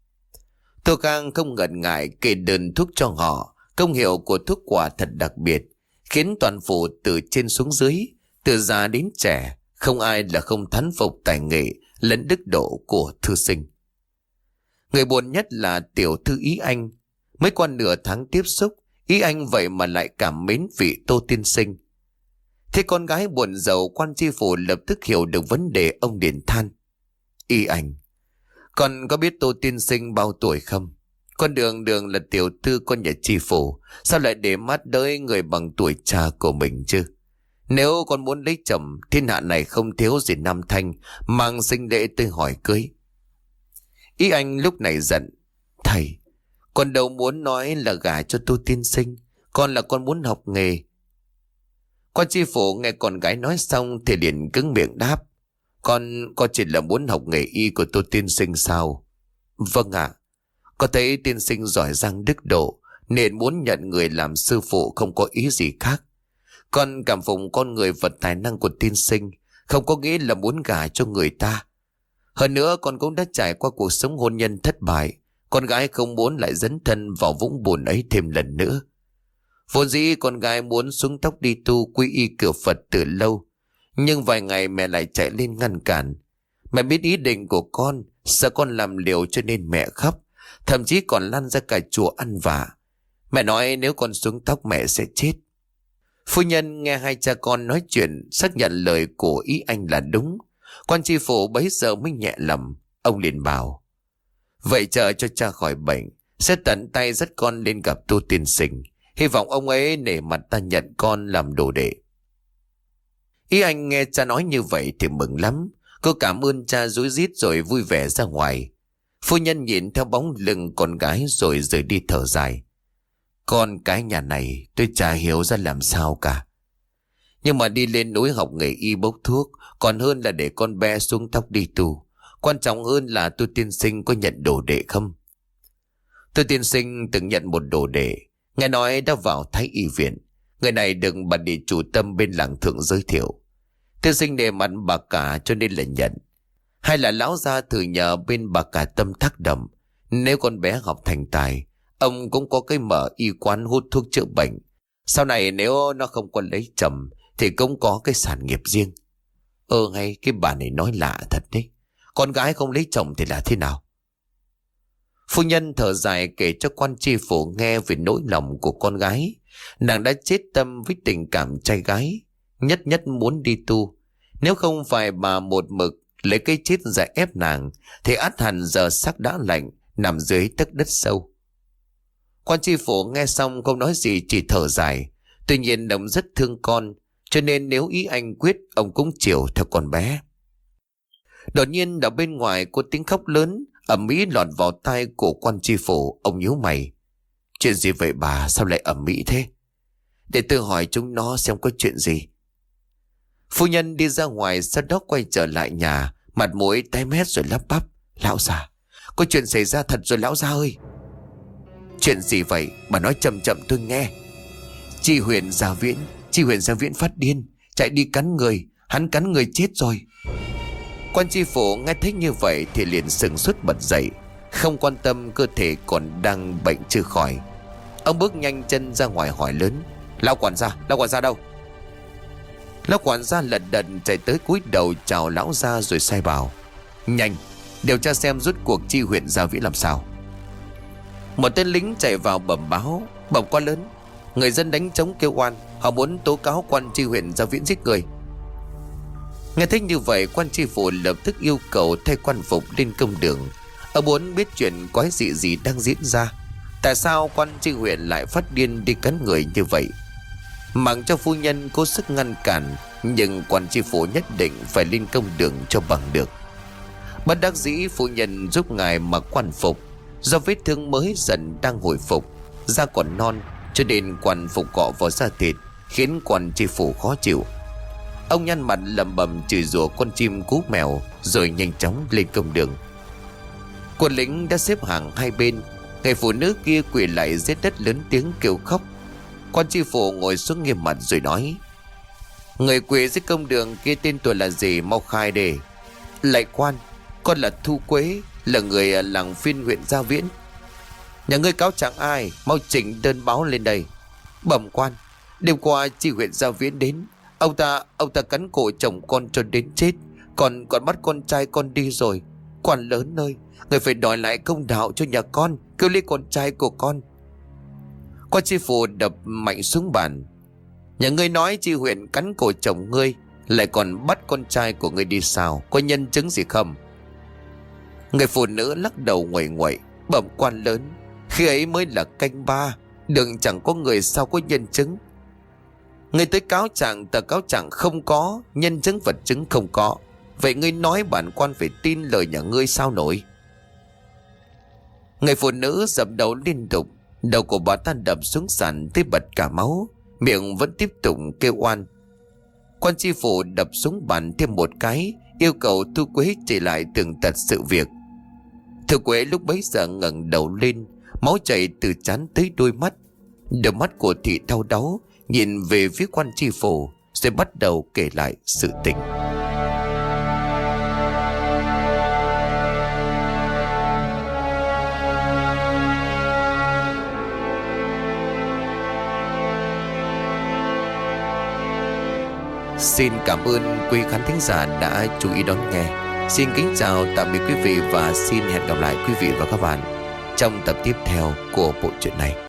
Tô Khang không ngần ngại kê đơn thuốc cho họ. Công hiệu của thuốc quả thật đặc biệt, khiến toàn phủ từ trên xuống dưới, từ già đến trẻ, không ai là không thán phục tài nghệ lẫn đức độ của thư sinh. Người buồn nhất là tiểu thư Ý Anh. Mới qua nửa tháng tiếp xúc, Ý Anh vậy mà lại cảm mến vị Tô tiên sinh. Thế con gái buồn rầu, quan tri phủ lập tức hiểu được vấn đề. Ông liền than: Ý Anh, con có biết Tô tiên sinh bao tuổi không? Con đường đường là tiểu thư con nhà tri phủ, sao lại để mắt đới người bằng tuổi cha của mình chứ? Nếu con muốn lấy chồng, thiên hạ này không thiếu gì nam thanh mang sinh lễ tới hỏi cưới. Ý Anh lúc này giận: Thầy, con đâu muốn nói là gả cho Tô tiên sinh, con là con muốn học nghề. Quan tri phủ nghe con gái nói xong thì liền cứng miệng đáp: Con, con chỉ là muốn học nghề y của Tô tiên sinh sao? Vâng ạ. Có thấy tiên sinh giỏi giang đức độ, nên muốn nhận người làm sư phụ, không có ý gì khác. Con cảm phục con người và tài năng của tiên sinh, không có nghĩa là muốn gả cho người ta. Hơn nữa con cũng đã trải qua cuộc sống hôn nhân thất bại, con gái không muốn lại dấn thân vào vũng bùn ấy thêm lần nữa. Vốn dĩ con gái muốn xuống tóc đi tu quy y cửa Phật từ lâu, nhưng vài ngày mẹ lại chạy lên ngăn cản. Mẹ biết ý định của con, sợ con làm liều cho nên mẹ khóc, thậm chí còn lăn ra cả chùa ăn vạ. Mẹ nói nếu con xuống tóc mẹ sẽ chết. Phu nhân nghe hai cha con nói chuyện, xác nhận lời của Ý Anh là đúng. Quan tri phủ bấy giờ mới nhẹ lòng. Ông liền bảo: Vậy chờ cho cha khỏi bệnh, sẽ tận tay dắt con lên gặp Tô tiên sinh. Hy vọng ông ấy nể mặt ta nhận con làm đồ đệ. Ý Anh nghe cha nói như vậy thì mừng lắm. Cô cảm ơn cha rối rít rồi vui vẻ ra ngoài. Phu nhân nhìn theo bóng lưng con gái rồi rời đi thở dài. Con cái nhà này tôi chả hiểu ra làm sao cả. Nhưng mà đi lên núi học nghề y bốc thuốc còn hơn là để con bé xuống tóc đi tu. Quan trọng hơn là Tô tiên sinh có nhận đồ đệ không? Tôi tiên sinh từng nhận một đồ đệ, nghe nói đã vào Thái Y viện. Người này được bà địa chủ Tâm bên làng thượng giới thiệu. Tiên sinh nề mặt bà cả cho nên là nhận. Hay là lão gia thử nhờ bên bà cả Tâm thác đầm, nếu con bé học thành tài, ông cũng có cái mở y quán hút thuốc chữa bệnh. Sau này nếu nó không có lấy chồng thì cũng có cái sản nghiệp riêng. Ơ ngay cái bà này nói lạ thật đấy. Con gái không lấy chồng thì là thế nào? Phu nhân thở dài kể cho quan tri phủ nghe về nỗi lòng của con gái. Nàng đã chết tâm với tình cảm trai gái, nhất nhất muốn đi tu. Nếu không phải bà một mực lấy cái chết ra ép nàng thì ắt hẳn giờ xác đã lạnh, nằm dưới tấc đất sâu. Quan tri phủ nghe xong không nói gì, chỉ thở dài. Tuy nhiên ông rất thương con, cho nên nếu ý anh quyết, ông cũng chiều theo con bé. Đột nhiên ở bên ngoài có tiếng khóc lớn ầm ĩ lọt vào tai của quan tri phủ. Ông nhíu mày. Chuyện gì vậy bà, sao lại ầm ĩ thế? Để tôi hỏi chúng nó xem có chuyện gì. Phu nhân đi ra ngoài, sau đó quay trở lại nhà, mặt mũi tái mét rồi lắp bắp. Lão già, có chuyện xảy ra thật rồi lão già ơi. Chuyện gì vậy? Bà nói chậm chậm tôi nghe. Chi huyện Gia Viễn, Chi huyện Gia Viễn phát điên, chạy đi cắn người, hắn cắn người chết rồi. Quan tri phủ nghe thấy như vậy thì liền sừng sốt bật dậy, không quan tâm cơ thể còn đang bệnh chưa khỏi. Ông bước nhanh chân ra ngoài hỏi lớn. Lão quản gia, lão quản gia đâu? Lão quản gia lật đật chạy tới cúi đầu chào lão gia rồi sai bảo. Nhanh, điều tra xem rốt cuộc Chi huyện Gia Viễn làm sao. Một tên lính chạy vào bẩm báo. Bẩm quan lớn, người dân đánh trống kêu oan, họ muốn tố cáo quan tri huyện Gia Viễn giết người. Nghe thấy như vậy, quan tri phủ lập tức yêu cầu thay quan phục lên công đường. Ông muốn biết chuyện quái dị gì đang diễn ra. Tại sao quan tri huyện lại phát điên đi cắn người như vậy? Mặc cho phu nhân cố sức ngăn cản, nhưng quan tri phủ nhất định phải lên công đường cho bằng được. Bất đắc dĩ, phu nhân giúp ngài mặc quan phục. Do vết thương mới dần đang hồi phục, da còn non, cho nên quan phục cọ vào da thịt, khiến quan tri phủ khó chịu. Ông nhăn mặt lẩm bẩm chửi rủa con chim cú mèo, rồi nhanh chóng lên công đường. Quân lính đã xếp hàng hai bên. Người phụ nữ kia quỳ lại dưới đất lớn tiếng kêu khóc. Quan tri phủ ngồi xuống nghiêm mặt rồi nói. Người quỳ dưới công đường kia tên tuổi là gì, mau khai đề. Lạy quan, con là Thu Quế, là người làng Phiên huyện Gia Viễn. Nhà ngươi cáo trạng ai, mau chỉnh đơn báo lên đây. Bẩm quan, đêm qua Chi huyện Gia Viễn đến. Ông ta Ông ta cắn cổ chồng con cho đến chết, Còn còn bắt con trai con đi rồi. Quan lớn ơi, người phải đòi lại công đạo cho nhà con, cứu lấy con trai của con. Quan tri phủ đập mạnh xuống bàn. Nhà ngươi nói Chi huyện cắn cổ chồng ngươi, lại còn bắt con trai của ngươi đi sao, có nhân chứng gì không? Người phụ nữ lắc đầu nguậy nguậy. Bẩm quan lớn, khi ấy mới là canh ba, đường chẳng có người sao có nhân chứng. Người tới cáo trạng, tờ cáo trạng không có, nhân chứng vật chứng không có. Vậy ngươi nói bản quan phải tin lời nhà ngươi sao nổi? Người phụ nữ dập đầu liên tục. Đầu của bà ta đập xuống sàn tới bật cả máu, miệng vẫn tiếp tục kêu oan. Quan tri phủ đập xuống bàn thêm một cái, yêu cầu Thu Quế chỉ lại tường tận sự việc. Thu Quế lúc bấy giờ ngẩng đầu lên, máu chảy từ trán tới đôi mắt. Đôi mắt của thị đau đớn nhìn về phía quan tri phủ, rồi bắt đầu kể lại sự tình. Xin cảm ơn quý khán thính giả đã chú ý đón nghe. Xin kính chào tạm biệt quý vị và xin hẹn gặp lại quý vị và các bạn trong tập tiếp theo của bộ truyện này.